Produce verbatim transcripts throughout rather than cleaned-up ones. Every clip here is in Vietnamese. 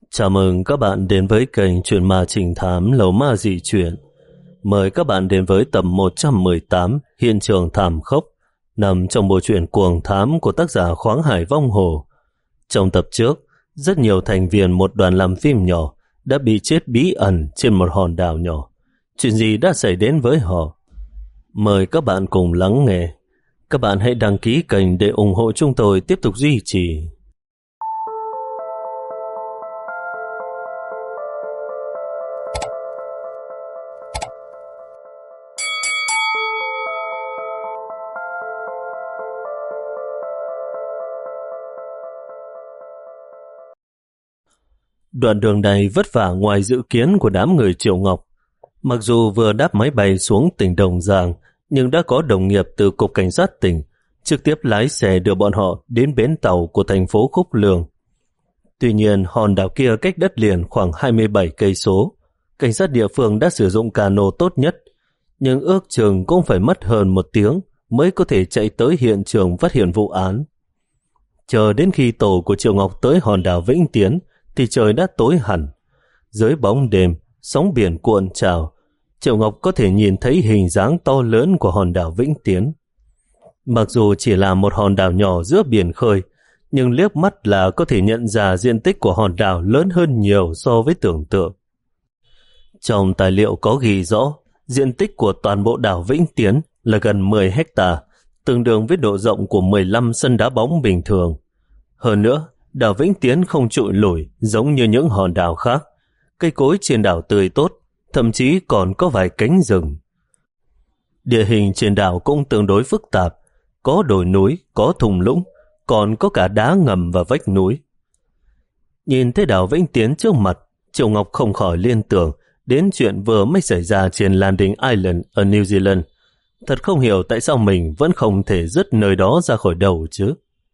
Chào mừng các bạn đến với kênh Chuyện Ma Trinh Thám Lầu Ma Dị Chuyện. Mời các bạn đến với tập một trăm mười tám Hiện trường thảm khốc, nằm trong bộ truyện Cuồng Thám của tác giả Khoáng Hải Vong Hồ. Trong tập trước, rất nhiều thành viên một đoàn làm phim nhỏ đã bị chết bí ẩn trên một hòn đảo nhỏ. Chuyện gì đã xảy đến với họ? Mời các bạn cùng lắng nghe. Các bạn hãy đăng ký kênh để ủng hộ chúng tôi tiếp tục duy trì. Đoạn đường này vất vả ngoài dự kiến của đám người Triệu Ngọc. Mặc dù vừa đáp máy bay xuống tỉnh Đồng Giang, nhưng đã có đồng nghiệp từ Cục Cảnh sát tỉnh trực tiếp lái xe đưa bọn họ đến bến tàu của thành phố Khúc Lương. Tuy nhiên, hòn đảo kia cách đất liền khoảng hai mươi bảy cây số. Cảnh sát địa phương đã sử dụng cano tốt nhất, nhưng ước chừng cũng phải mất hơn một tiếng mới có thể chạy tới hiện trường phát hiện vụ án. Chờ đến khi tổ của Triệu Ngọc tới hòn đảo Vĩnh Tiến thì trời đã tối hẳn. Dưới bóng đêm, sóng biển cuộn trào, Triệu Ngọc có thể nhìn thấy hình dáng to lớn của hòn đảo Vĩnh Tiến. Mặc dù chỉ là một hòn đảo nhỏ giữa biển khơi, nhưng liếc mắt là có thể nhận ra diện tích của hòn đảo lớn hơn nhiều so với tưởng tượng. Trong tài liệu có ghi rõ, diện tích của toàn bộ đảo Vĩnh Tiến là gần mười héc-ta, tương đương với độ rộng của mười lăm sân đá bóng bình thường. Hơn nữa, đảo Vĩnh Tiến không trụi lủi giống như những hòn đảo khác. Cây cối trên đảo tươi tốt, thậm chí còn có vài cánh rừng. Địa hình trên đảo cũng tương đối phức tạp, có đồi núi, có thung lũng, còn có cả đá ngầm và vách núi. Nhìn thấy đảo Vĩnh Tiến trước mặt, Triệu Ngọc không khỏi liên tưởng đến chuyện vừa mới xảy ra trên Landing Island ở New Zealand. Thật không hiểu tại sao mình vẫn không thể dứt nơi đó ra khỏi đầu chứ.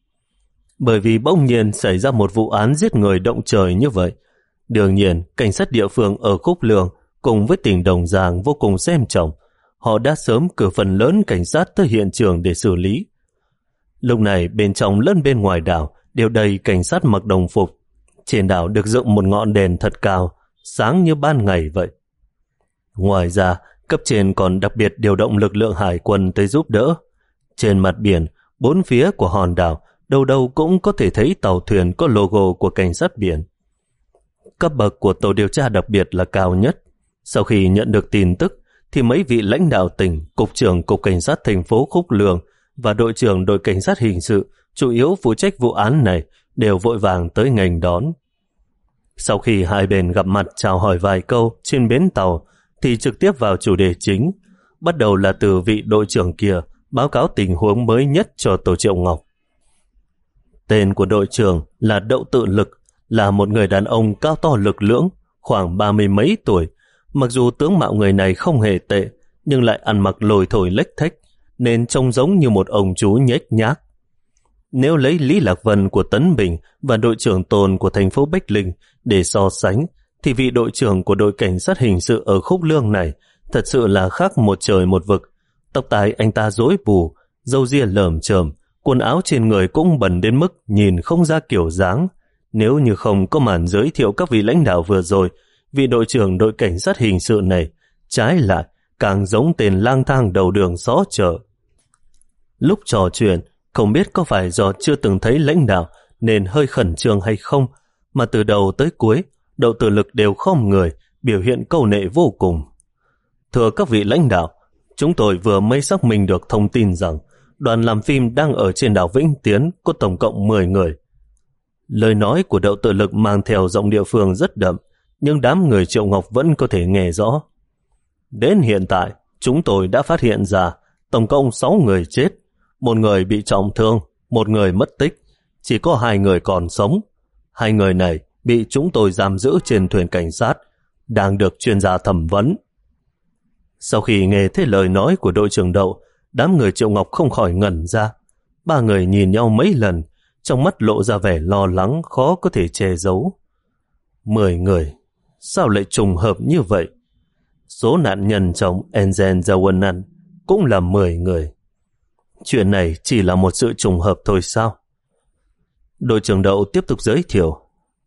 Bởi vì bỗng nhiên xảy ra một vụ án giết người động trời như vậy. Đương nhiên, cảnh sát địa phương ở Khúc Lương cùng với tỉnh Đồng Giang vô cùng xem trọng. Họ đã sớm cử phần lớn cảnh sát tới hiện trường để xử lý. Lúc này bên trong lẫn bên ngoài đảo đều đầy cảnh sát mặc đồng phục. Trên đảo được dựng một ngọn đèn thật cao, sáng như ban ngày vậy. Ngoài ra, cấp trên còn đặc biệt điều động lực lượng hải quân tới giúp đỡ. Trên mặt biển, bốn phía của hòn đảo đâu đâu cũng có thể thấy tàu thuyền có logo của cảnh sát biển. Cấp bậc của tổ điều tra đặc biệt là cao nhất. Sau khi nhận được tin tức, thì mấy vị lãnh đạo tỉnh, cục trưởng cục cảnh sát thành phố Khúc Lương và đội trưởng đội cảnh sát hình sự chủ yếu phụ trách vụ án này đều vội vàng tới nghênh đón. Sau khi hai bên gặp mặt chào hỏi vài câu trên bến tàu, thì trực tiếp vào chủ đề chính, bắt đầu là từ vị đội trưởng kia báo cáo tình huống mới nhất cho tổ Triệu Ngọc. Tên của đội trưởng là Đậu Tự Lực, là một người đàn ông cao to lực lưỡng, khoảng ba mươi mấy tuổi. Mặc dù tướng mạo người này không hề tệ, nhưng lại ăn mặc lồi thổi lếch thếch, nên trông giống như một ông chú nhếch nhác. Nếu lấy Lý Lạc Vân của Tấn Bình và đội trưởng Tôn của thành phố Bách Linh để so sánh, thì vị đội trưởng của đội cảnh sát hình sự ở Khúc Lương này thật sự là khác một trời một vực. Tóc tai anh ta rối bù, râu ria lởm chởm, quần áo trên người cũng bẩn đến mức nhìn không ra kiểu dáng. Nếu như không có màn giới thiệu các vị lãnh đạo vừa rồi, vị đội trưởng đội cảnh sát hình sự này trái lại càng giống tên lang thang đầu đường xó chợ. Lúc trò chuyện, không biết có phải do chưa từng thấy lãnh đạo nên hơi khẩn trương hay không, mà từ đầu tới cuối, Đậu Tự Lực đều khom người, biểu hiện câu nệ vô cùng. Thưa các vị lãnh đạo, chúng tôi vừa mới xác minh được thông tin rằng đoàn làm phim đang ở trên đảo Vĩnh Tiến có tổng cộng mười người. Lời nói của Đậu Tự Lực mang theo giọng địa phương rất đậm, nhưng đám người Triệu Ngọc vẫn có thể nghe rõ. Đến hiện tại, chúng tôi đã phát hiện ra tổng cộng sáu người chết, một người bị trọng thương, một người mất tích, chỉ có hai người còn sống. Hai người này bị chúng tôi giam giữ trên thuyền cảnh sát, đang được chuyên gia thẩm vấn. Sau khi nghe thấy lời nói của đội trưởng Đậu, đám người Triệu Ngọc không khỏi ngẩn ra. Ba người nhìn nhau mấy lần, trong mắt lộ ra vẻ lo lắng khó có thể che giấu. Mười người, sao lại trùng hợp như vậy? Số nạn nhân trong Enzen Zawanan cũng là mười người. Chuyện này chỉ là một sự trùng hợp thôi sao? Đội trưởng Đậu tiếp tục giới thiệu.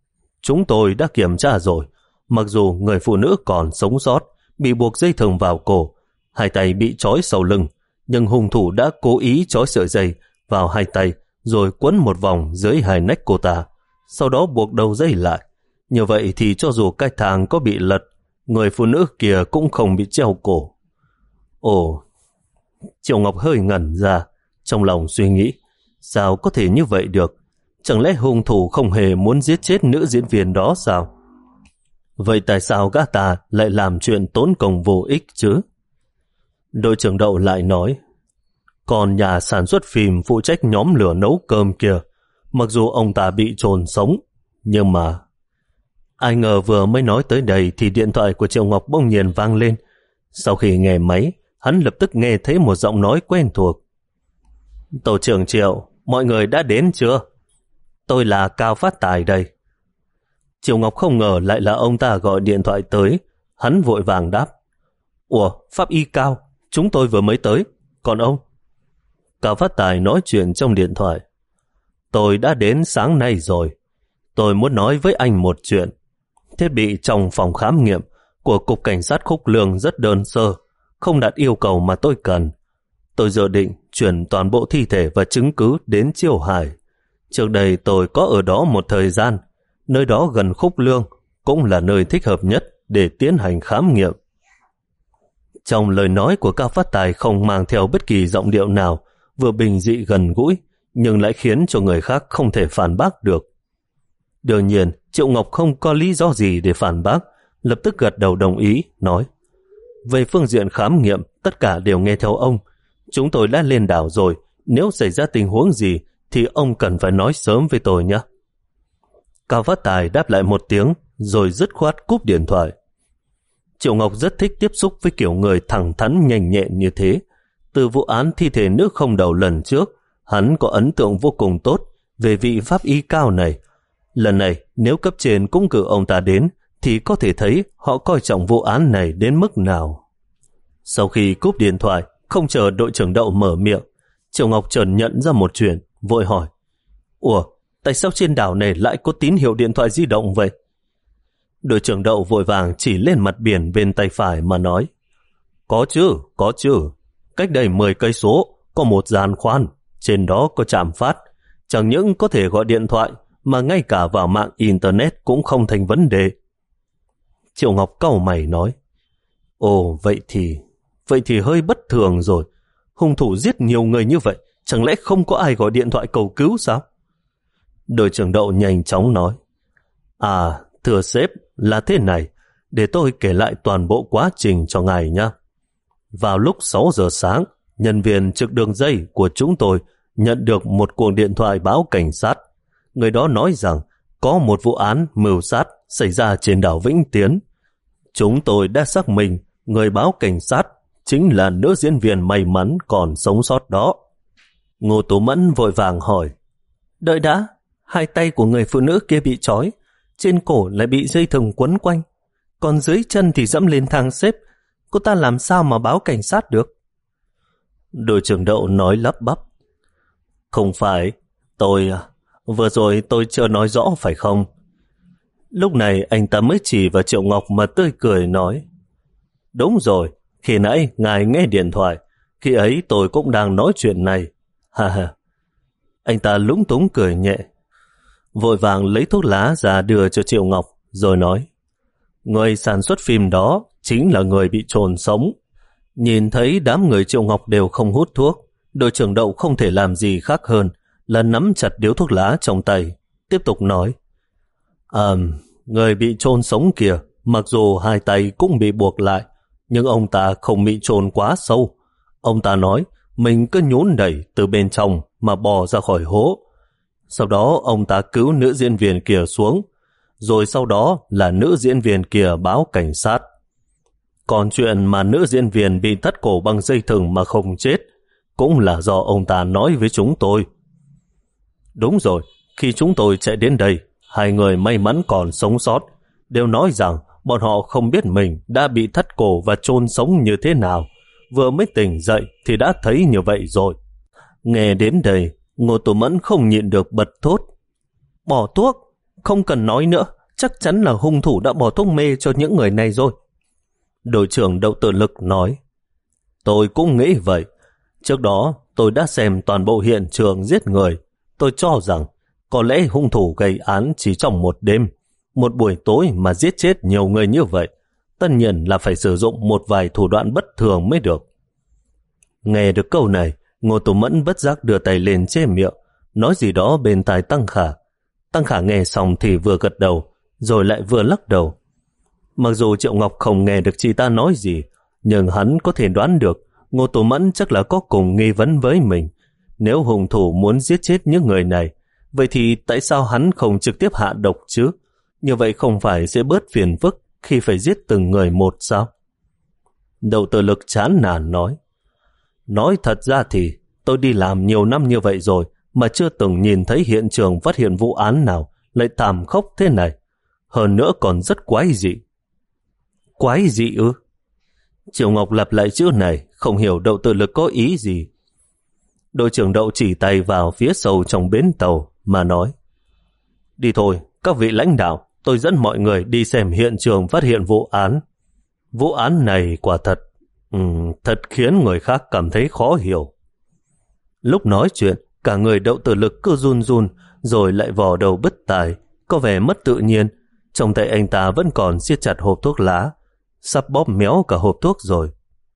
chúng tôi đã kiểm tra rồi. Mặc dù người phụ nữ còn sống sót, bị buộc dây thừng vào cổ, hai tay bị trói sau lưng, nhưng hung thủ đã cố ý trói sợi dây vào hai tay rồi quấn một vòng dưới hai nách cô ta, sau đó buộc đầu dây lại. Như vậy thì cho dù cái thang có bị lật, người phụ nữ kia cũng không bị treo cổ. Ồ, Triệu Ngọc hơi ngẩn ra, trong lòng suy nghĩ, sao có thể như vậy được? Chẳng lẽ hung thủ không hề muốn giết chết nữ diễn viên đó sao? Vậy tại sao gã ta lại làm chuyện tốn công vô ích chứ? Đội trưởng Đậu lại nói, còn nhà sản xuất phim phụ trách nhóm lửa nấu cơm kia, mặc dù ông ta bị chôn sống, nhưng mà... Ai ngờ vừa mới nói tới đây thì điện thoại của Triệu Ngọc bỗng nhiên vang lên. Sau khi nghe máy, hắn lập tức nghe thấy một giọng nói quen thuộc. Tổ trưởng Triệu, mọi người đã đến chưa? Tôi là Cao Phát Tài đây. Triệu Ngọc không ngờ lại là ông ta gọi điện thoại tới. Hắn vội vàng đáp. Ủa, Pháp Y Cao, chúng tôi vừa mới tới. Còn ông? Cao Phát Tài nói chuyện trong điện thoại. Tôi đã đến sáng nay rồi. Tôi muốn nói với anh một chuyện. Thiết bị trong phòng khám nghiệm của Cục Cảnh sát Khúc Lương rất đơn sơ, không đạt yêu cầu mà tôi cần. Tôi dự định chuyển toàn bộ thi thể và chứng cứ đến Chiêu Hải. Trước đây tôi có ở đó một thời gian, nơi đó gần Khúc Lương, cũng là nơi thích hợp nhất để tiến hành khám nghiệm. Trong lời nói của Cao Phát Tài không mang theo bất kỳ giọng điệu nào, vừa bình dị gần gũi, nhưng lại khiến cho người khác không thể phản bác được. Đương nhiên, Triệu Ngọc không có lý do gì để phản bác, lập tức gật đầu đồng ý, nói: về phương diện khám nghiệm, tất cả đều nghe theo ông. Chúng tôi đã lên đảo rồi, nếu xảy ra tình huống gì thì ông cần phải nói sớm với tôi nhé. Cao Phát Tài đáp lại một tiếng, rồi dứt khoát cúp điện thoại. Triệu Ngọc rất thích tiếp xúc với kiểu người thẳng thắn nhanh nhẹn như thế. Từ vụ án thi thể nữ không đầu lần trước, hắn có ấn tượng vô cùng tốt về vị pháp y Cao này. Lần này, nếu cấp trên cũng cử ông ta đến, thì có thể thấy họ coi trọng vụ án này đến mức nào. Sau khi cúp điện thoại, không chờ đội trưởng Đậu mở miệng, Triệu Ngọc chợt nhận ra một chuyện, vội hỏi: Ủa, tại sao trên đảo này lại có tín hiệu điện thoại di động vậy? Đội trưởng Đậu vội vàng chỉ lên mặt biển bên tay phải mà nói: Có chứ, có chứ. Cách đây mười cây số có một giàn khoan, trên đó có trạm phát. Chẳng những có thể gọi điện thoại, mà ngay cả vào mạng Internet cũng không thành vấn đề. Triệu Ngọc cau mày nói: Ồ, vậy thì... Vậy thì hơi bất thường rồi. Hung thủ giết nhiều người như vậy, chẳng lẽ không có ai gọi điện thoại cầu cứu sao? Đội trưởng Đậu nhanh chóng nói: À, thưa sếp, là thế này. Để tôi kể lại toàn bộ quá trình cho ngài nhé. Vào lúc sáu giờ sáng, nhân viên trực đường dây của chúng tôi nhận được một cuộc điện thoại báo cảnh sát. Người đó nói rằng có một vụ án mưu sát xảy ra trên đảo Vĩnh Tiến. Chúng tôi đã xác minh người báo cảnh sát chính là nữ diễn viên may mắn còn sống sót đó. Ngô Tú Mẫn vội vàng hỏi: Đợi đã, hai tay của người phụ nữ kia bị trói, trên cổ lại bị dây thừng quấn quanh, còn dưới chân thì dẫm lên thang xếp. Cô ta làm sao mà báo cảnh sát được? Đội trưởng Đậu nói lắp bắp: Không phải, tôi... Vừa rồi tôi chưa nói rõ phải không? Lúc này anh ta mới chỉ vào Triệu Ngọc mà tươi cười nói: Đúng rồi, khi nãy ngài nghe điện thoại, khi ấy tôi cũng đang nói chuyện này. Ha ha. Anh ta lúng túng cười nhẹ, vội vàng lấy thuốc lá ra đưa cho Triệu Ngọc, rồi nói: Người sản xuất phim đó chính là người bị chôn sống. Nhìn thấy đám người Triệu Ngọc đều không hút thuốc, đội trưởng Đậu không thể làm gì khác hơn là nắm chặt điếu thuốc lá trong tay, tiếp tục nói: À, người bị chôn sống kìa, mặc dù hai tay cũng bị buộc lại, nhưng ông ta không bị chôn quá sâu. Ông ta nói mình cứ nhún đẩy từ bên trong mà bò ra khỏi hố. Sau đó ông ta cứu nữ diễn viên kia xuống, rồi sau đó là nữ diễn viên kia báo cảnh sát. Còn chuyện mà nữ diễn viên bị thắt cổ bằng dây thừng mà không chết cũng là do ông ta nói với chúng tôi. Đúng rồi, khi chúng tôi chạy đến đây, hai người may mắn còn sống sót đều nói rằng bọn họ không biết mình đã bị thắt cổ và chôn sống như thế nào. Vừa mới tỉnh dậy thì đã thấy như vậy rồi. Nghe đến đây, Ngô Tú Mẫn không nhịn được bật thốt: Bỏ thuốc, không cần nói nữa, chắc chắn là hung thủ đã bỏ thuốc mê cho những người này rồi. Đội trưởng Đậu Tử Lực nói, tôi cũng nghĩ vậy. Trước đó tôi đã xem toàn bộ hiện trường giết người. Tôi cho rằng có lẽ hung thủ gây án chỉ trong một đêm, một buổi tối mà giết chết nhiều người như vậy. Tất nhiên là phải sử dụng một vài thủ đoạn bất thường mới được. Nghe được câu này, Ngô Tú Mẫn bất giác đưa tay lên che miệng, nói gì đó bên tai Tăng Khả. Tăng Khả nghe xong thì vừa gật đầu, rồi lại vừa lắc đầu. Mặc dù Triệu Ngọc không nghe được chị ta nói gì, nhưng hắn có thể đoán được Ngô Tú Mẫn chắc là có cùng nghi vấn với mình. Nếu hung thủ muốn giết chết những người này, vậy thì tại sao hắn không trực tiếp hạ độc chứ? Như vậy không phải sẽ bớt phiền phức khi phải giết từng người một sao? Đậu Tử Lực chán nản nói, nói thật ra thì tôi đi làm nhiều năm như vậy rồi mà chưa từng nhìn thấy hiện trường phát hiện vụ án nào lại thảm khốc thế này. Hơn nữa còn rất quái dị. Quái dị ư? Triệu Ngọc lặp lại chữ này, không hiểu Đậu Tử Lực có ý gì. Đội trưởng Đậu chỉ tay vào phía sâu trong bến tàu mà nói, đi thôi, các vị lãnh đạo, tôi dẫn mọi người đi xem hiện trường phát hiện vụ án. Vụ án này quả thật, um, thật khiến người khác cảm thấy khó hiểu. Lúc nói chuyện, cả người Đậu Tử Lực cứ run run, rồi lại vò đầu bứt tai, có vẻ mất tự nhiên. Trong tay anh ta vẫn còn siết chặt hộp thuốc lá, sắp bóp méo cả hộp thuốc rồi.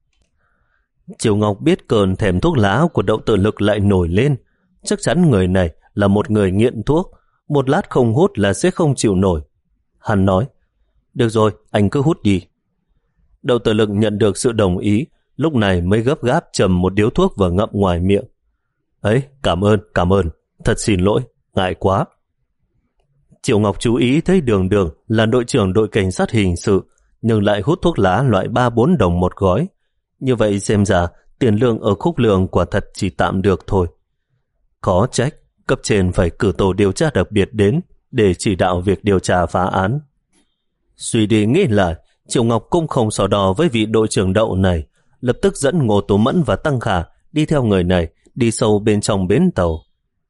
Triều Ngọc biết cơn thèm thuốc lá của Đậu Tử Lực lại nổi lên. Chắc chắn người này là một người nghiện thuốc, một lát không hút là sẽ không chịu nổi. Hắn nói, được rồi, anh cứ hút đi. Đậu Tử Lực nhận được sự đồng ý, lúc này mới gấp gáp chầm một điếu thuốc và ngậm ngoài miệng. Ấy, cảm ơn, cảm ơn, thật xin lỗi, ngại quá. Triệu Ngọc chú ý thấy Đường Đường là đội trưởng đội cảnh sát hình sự, nhưng lại hút thuốc lá loại ba bốn đồng một gói. Như vậy xem ra tiền lương ở Khúc Lương quả thật chỉ tạm được thôi. Có trách, cấp trên phải cử tổ điều tra đặc biệt đến để chỉ đạo việc điều tra phá án. Suy đi nghĩ lại, Triệu Ngọc cũng không so đo với vị đội trưởng Đậu này, lập tức dẫn Ngô Tú Mẫn và Tăng Khả đi theo người này, đi sâu bên trong bến tàu.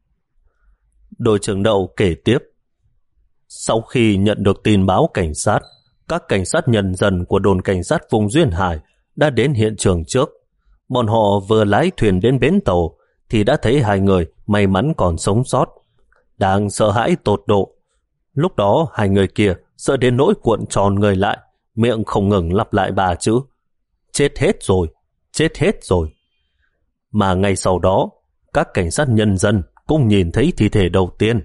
Đội trưởng Đậu kể tiếp, sau khi nhận được tin báo cảnh sát, các cảnh sát nhân dân của đồn cảnh sát vùng Duyên Hải đã đến hiện trường trước. Bọn họ vừa lái thuyền đến bến tàu thì đã thấy hai người may mắn còn sống sót, đang sợ hãi tột độ. Lúc đó hai người kia sợ đến nỗi cuộn tròn người lại, miệng không ngừng lặp lại ba chữ: chết hết rồi, chết hết rồi. Mà ngay sau đó, các cảnh sát nhân dân cũng nhìn thấy thi thể đầu tiên.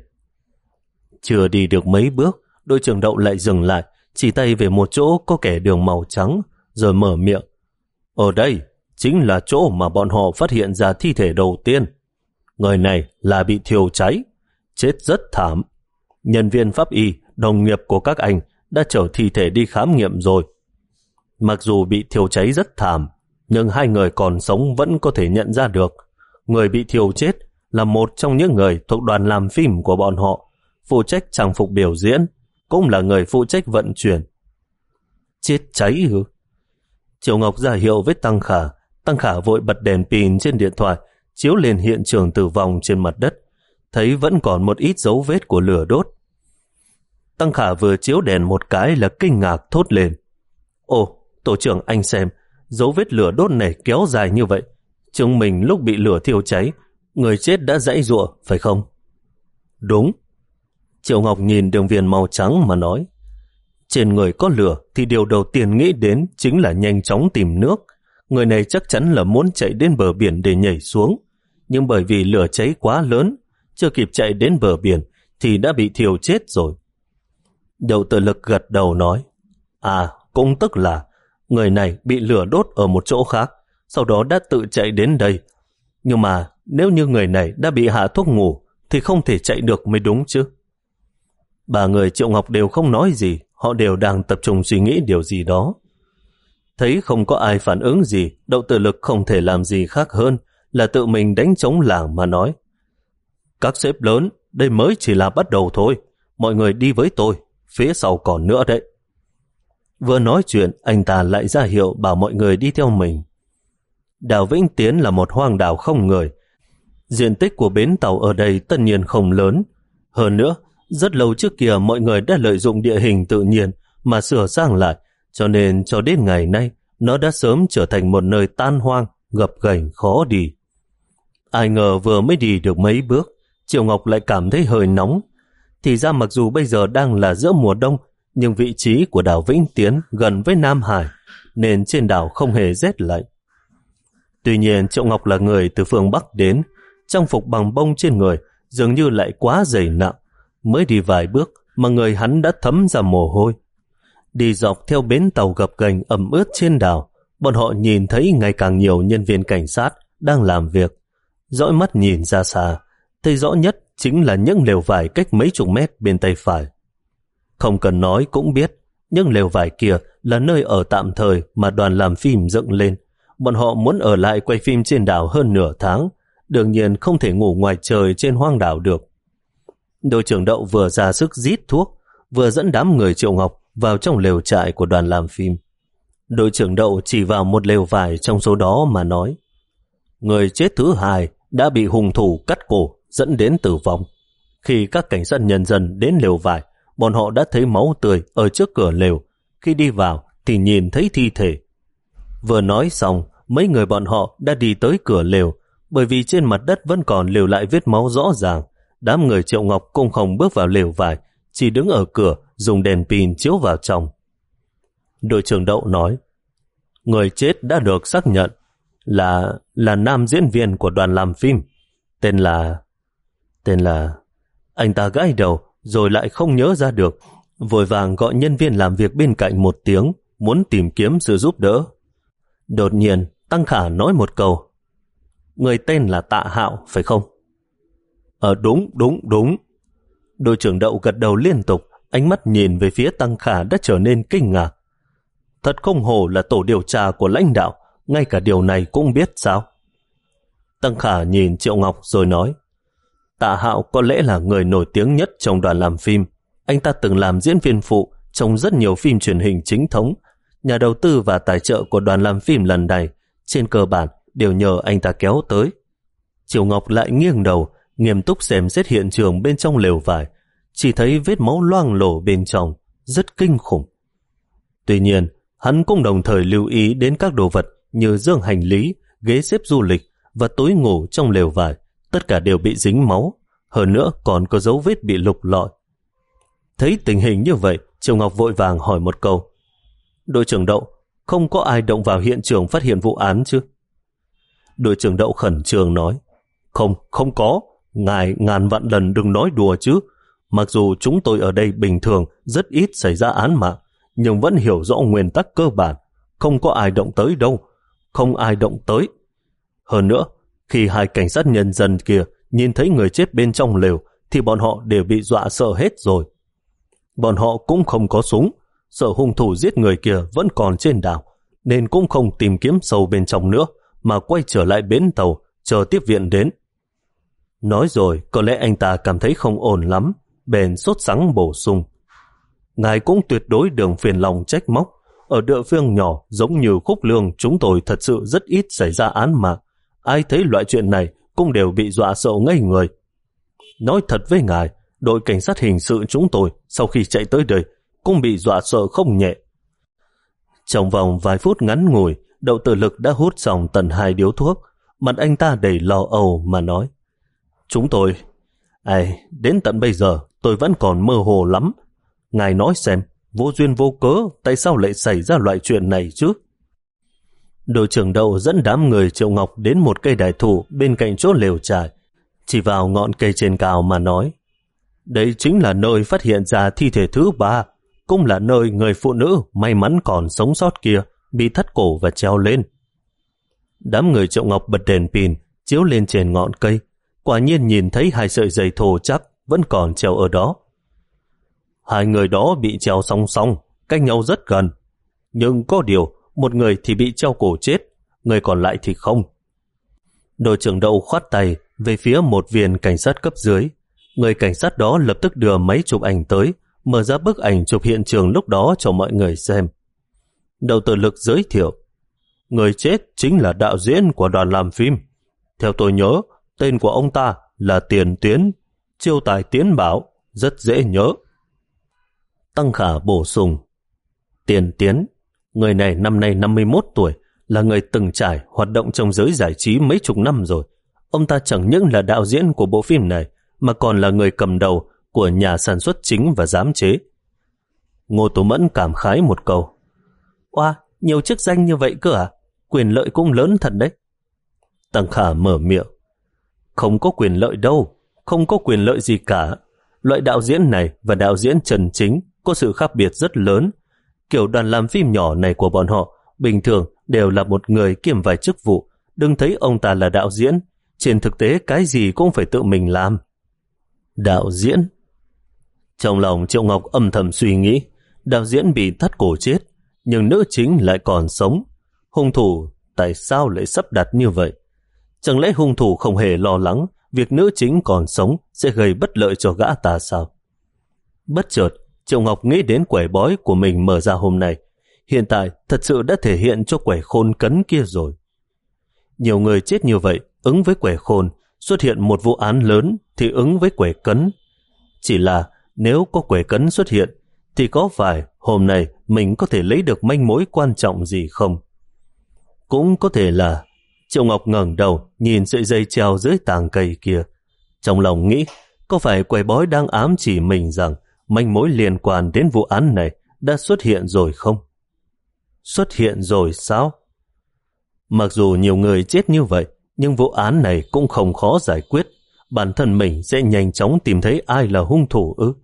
Chưa đi được mấy bước, đội trưởng Đậu lại dừng lại, chỉ tay về một chỗ có kẻ đường màu trắng, rồi mở miệng: ở đây chính là chỗ mà bọn họ phát hiện ra thi thể đầu tiên. Người này là bị thiêu cháy, chết rất thảm. Nhân viên pháp y, đồng nghiệp của các anh đã chở thi thể đi khám nghiệm rồi. Mặc dù bị thiêu cháy rất thảm, nhưng hai người còn sống vẫn có thể nhận ra được. Người bị thiêu chết là một trong những người thuộc đoàn làm phim của bọn họ, phụ trách trang phục biểu diễn, cũng là người phụ trách vận chuyển. Chết cháy ư? Triệu Ngọc ra hiệu với Tăng Khả. Tăng Khả vội bật đèn pin trên điện thoại, chiếu lên hiện trường tử vong trên mặt đất, thấy vẫn còn một ít dấu vết của lửa đốt. Tăng Khả vừa chiếu đèn một cái là kinh ngạc thốt lên: ồ, tổ trưởng anh xem, dấu vết lửa đốt này kéo dài như vậy, chứng minh lúc bị lửa thiêu cháy, người chết đã giãy giụa, phải không? Đúng. Triệu Ngọc nhìn đường viền màu trắng mà nói: trên người có lửa thì điều đầu tiên nghĩ đến chính là nhanh chóng tìm nước. Người này chắc chắn là muốn chạy đến bờ biển để nhảy xuống, nhưng bởi vì lửa cháy quá lớn, chưa kịp chạy đến bờ biển thì đã bị thiêu chết rồi. Đậu Tử Lực gật đầu nói: à, cũng tức là người này bị lửa đốt ở một chỗ khác, sau đó đã tự chạy đến đây. Nhưng mà nếu như người này đã bị hạ thuốc ngủ thì không thể chạy được mới đúng chứ. Ba người Triệu Ngọc đều không nói gì, họ đều đang tập trung suy nghĩ điều gì đó. Thấy không có ai phản ứng gì, Đậu Tử Lực không thể làm gì khác hơn là tự mình đánh trống lảng mà nói: các sếp lớn, đây mới chỉ là bắt đầu thôi, mọi người đi với tôi, phía sau còn nữa đấy. Vừa nói chuyện, anh ta lại ra hiệu bảo mọi người đi theo mình. Đảo Vĩnh Tiến là một hoang đảo không người. Diện tích của bến tàu ở đây tất nhiên không lớn. Hơn nữa, Rất lâu trước kia mọi người đã lợi dụng địa hình tự nhiên mà sửa sang lại, cho nên cho đến ngày nay nó đã sớm trở thành một nơi tan hoang, gập ghềnh khó đi. Ai ngờ vừa mới đi được mấy bước, Triệu Ngọc lại cảm thấy hơi nóng. Thì ra mặc dù bây giờ đang là giữa mùa đông, nhưng vị trí của đảo Vĩnh Tiến gần với Nam Hải, nên trên đảo không hề rét lạnh. Tuy nhiên Triệu Ngọc là người từ phương Bắc đến, trang phục bằng bông trên người dường như lại quá dày nặng. Mới đi vài bước mà người hắn đã thấm ra mồ hôi. Đi dọc theo bến tàu gập ghềnh ẩm ướt trên đảo, bọn họ nhìn thấy ngày càng nhiều nhân viên cảnh sát đang làm việc. Dõi mắt nhìn ra xa, thấy rõ nhất chính là những lều vải cách mấy chục mét bên tay phải. Không cần nói cũng biết, những lều vải kia là nơi ở tạm thời mà đoàn làm phim dựng lên. Bọn họ muốn ở lại quay phim trên đảo hơn nửa tháng, đương nhiên không thể ngủ ngoài trời trên hoang đảo được. Đội trưởng Đậu vừa ra sức rít thuốc, vừa dẫn đám người Triệu Ngọc vào trong lều trại của đoàn làm phim. Đội trưởng Đậu chỉ vào một lều vải trong số đó mà nói: người chết thứ hai đã bị hung thủ cắt cổ dẫn đến tử vong. Khi các cảnh sát nhân dân đến lều vải, bọn họ đã thấy máu tươi ở trước cửa lều. Khi đi vào thì nhìn thấy thi thể. Vừa nói xong, mấy người bọn họ đã đi tới cửa lều, bởi vì trên mặt đất vẫn còn lưu lại vết máu rõ ràng. Đám người Triệu Ngọc cũng không bước vào lều vải, chỉ đứng ở cửa dùng đèn pin chiếu vào trong. Đội trưởng Đậu nói: người chết đã được xác nhận là là nam diễn viên của đoàn làm phim, tên là tên là anh ta gãi đầu rồi lại không nhớ ra được, vội vàng gọi nhân viên làm việc bên cạnh một tiếng, muốn tìm kiếm sự giúp đỡ. Đột nhiên Tăng Khả nói một câu: người tên là Tạ Hạo phải không? Ờ đúng đúng đúng. Đội trưởng Đậu gật đầu liên tục, ánh mắt nhìn về phía Tăng Khả đã trở nên kinh ngạc. Thật không hổ là tổ điều tra của lãnh đạo, ngay cả điều này cũng biết sao? Tăng Khả nhìn Triệu Ngọc rồi nói: Tạ Hạo có lẽ là người nổi tiếng nhất trong đoàn làm phim. Anh ta từng làm diễn viên phụ trong rất nhiều phim truyền hình chính thống. Nhà đầu tư và tài trợ của đoàn làm phim lần này trên cơ bản đều nhờ anh ta kéo tới. Triệu Ngọc lại nghiêng đầu, nghiêm túc xem xét hiện trường bên trong lều vải, chỉ thấy vết máu loang lổ bên trong, rất kinh khủng. Tuy nhiên, hắn cũng đồng thời lưu ý đến các đồ vật như dương hành lý, ghế xếp du lịch và túi ngủ trong lều vải, tất cả đều bị dính máu, hơn nữa còn có dấu vết bị lục lọi. Thấy tình hình như vậy, Triệu Ngọc vội vàng hỏi một câu: đội trưởng Đậu, không có ai động vào hiện trường phát hiện vụ án chứ? Đội trưởng Đậu khẩn trương nói: Không, không có. Ngài ngàn vạn lần đừng nói đùa chứ. Mặc dù chúng tôi ở đây bình thường rất ít xảy ra án mạng, nhưng vẫn hiểu rõ nguyên tắc cơ bản. Không có ai động tới đâu. Không ai động tới. Hơn nữa, khi hai cảnh sát nhân dân kia nhìn thấy người chết bên trong lều thì bọn họ đều bị dọa sợ hết rồi. Bọn họ cũng không có súng, sợ hung thủ giết người kia vẫn còn trên đảo, nên cũng không tìm kiếm sâu bên trong nữa, mà quay trở lại bến tàu chờ tiếp viện đến. Nói rồi, có lẽ anh ta cảm thấy không ổn lắm, bèn sốt sắng bổ sung: Ngài cũng tuyệt đối đừng phiền lòng trách móc. Ở địa phương nhỏ giống như Khúc Lương, chúng tôi thật sự rất ít xảy ra án mạng. Ai thấy loại chuyện này cũng đều bị dọa sợ ngây người. Nói thật với ngài, đội cảnh sát hình sự chúng tôi sau khi chạy tới đây cũng bị dọa sợ không nhẹ. Trong vòng vài phút ngắn ngủi, Đậu Tử Lực đã hút xong tận hai điếu thuốc. Mặt anh ta đầy lo âu mà nói: Chúng tôi... Ai, đến tận bây giờ tôi vẫn còn mơ hồ lắm. Ngài nói xem, vô duyên vô cớ tại sao lại xảy ra loại chuyện này chứ? Đội trưởng Đậu dẫn đám người Triệu Ngọc đến một cây đại thụ bên cạnh chỗ lều trại, chỉ vào ngọn cây trên cao mà nói: Đây chính là nơi phát hiện ra thi thể thứ ba, cũng là nơi người phụ nữ may mắn còn sống sót kia bị thắt cổ và treo lên. Đám người Triệu Ngọc bật đèn pin chiếu lên trên ngọn cây, quả nhiên nhìn thấy hai sợi dây thô chắc vẫn còn treo ở đó. Hai người đó bị treo song song, cách nhau rất gần, nhưng có điều một người thì bị treo cổ chết, người còn lại thì không. Đội trưởng Đậu khoát tay về phía một viên cảnh sát cấp dưới. Người cảnh sát đó lập tức đưa máy chụp ảnh tới, mở ra bức ảnh chụp hiện trường lúc đó cho mọi người xem. Đậu Tử Lực giới thiệu: Người chết chính là đạo diễn của đoàn làm phim. Theo tôi nhớ, tên của ông ta là Tiền Tiến, Chiêu Tài Tiến Bảo, rất dễ nhớ. Tăng Khả bổ sung, Tiền Tiến, người này năm nay năm mươi mốt tuổi, là người từng trải hoạt động trong giới giải trí mấy chục năm rồi. Ông ta chẳng những là đạo diễn của bộ phim này, mà còn là người cầm đầu của nhà sản xuất chính và giám chế. Ngô Tố Mẫn cảm khái một câu. Oa, nhiều chức danh như vậy cơ à? Quyền lợi cũng lớn thật đấy. Tăng Khả mở miệng. Không có quyền lợi đâu, không có quyền lợi gì cả. Loại đạo diễn này và đạo diễn chân chính có sự khác biệt rất lớn. Kiểu đoàn làm phim nhỏ này của bọn họ bình thường đều là một người kiêm vài chức vụ. Đừng thấy ông ta là đạo diễn, trên thực tế cái gì cũng phải tự mình làm. Đạo diễn? Trong lòng Triệu Ngọc âm thầm suy nghĩ, đạo diễn bị thắt cổ chết, nhưng nữ chính lại còn sống. Hung thủ tại sao lại sắp đặt như vậy? Chẳng lẽ hung thủ không hề lo lắng việc nữ chính còn sống sẽ gây bất lợi cho gã ta sao? Bất chợt, Triệu Ngọc nghĩ đến quẻ bói của mình mở ra hôm nay. Hiện tại thật sự đã thể hiện cho quẻ khôn cấn kia rồi. Nhiều người chết như vậy, ứng với quẻ khôn, xuất hiện một vụ án lớn thì ứng với quẻ cấn. Chỉ là nếu có quẻ cấn xuất hiện, thì có phải hôm nay mình có thể lấy được manh mối quan trọng gì không? Cũng có thể là... Triệu Ngọc ngẩng đầu nhìn sợi dây treo dưới tàng cây kia. Trong lòng nghĩ, có phải quẻ bói đang ám chỉ mình rằng manh mối liên quan đến vụ án này đã xuất hiện rồi không? Xuất hiện rồi sao? Mặc dù nhiều người chết như vậy, nhưng vụ án này cũng không khó giải quyết. Bản thân mình sẽ nhanh chóng tìm thấy ai là hung thủ ư?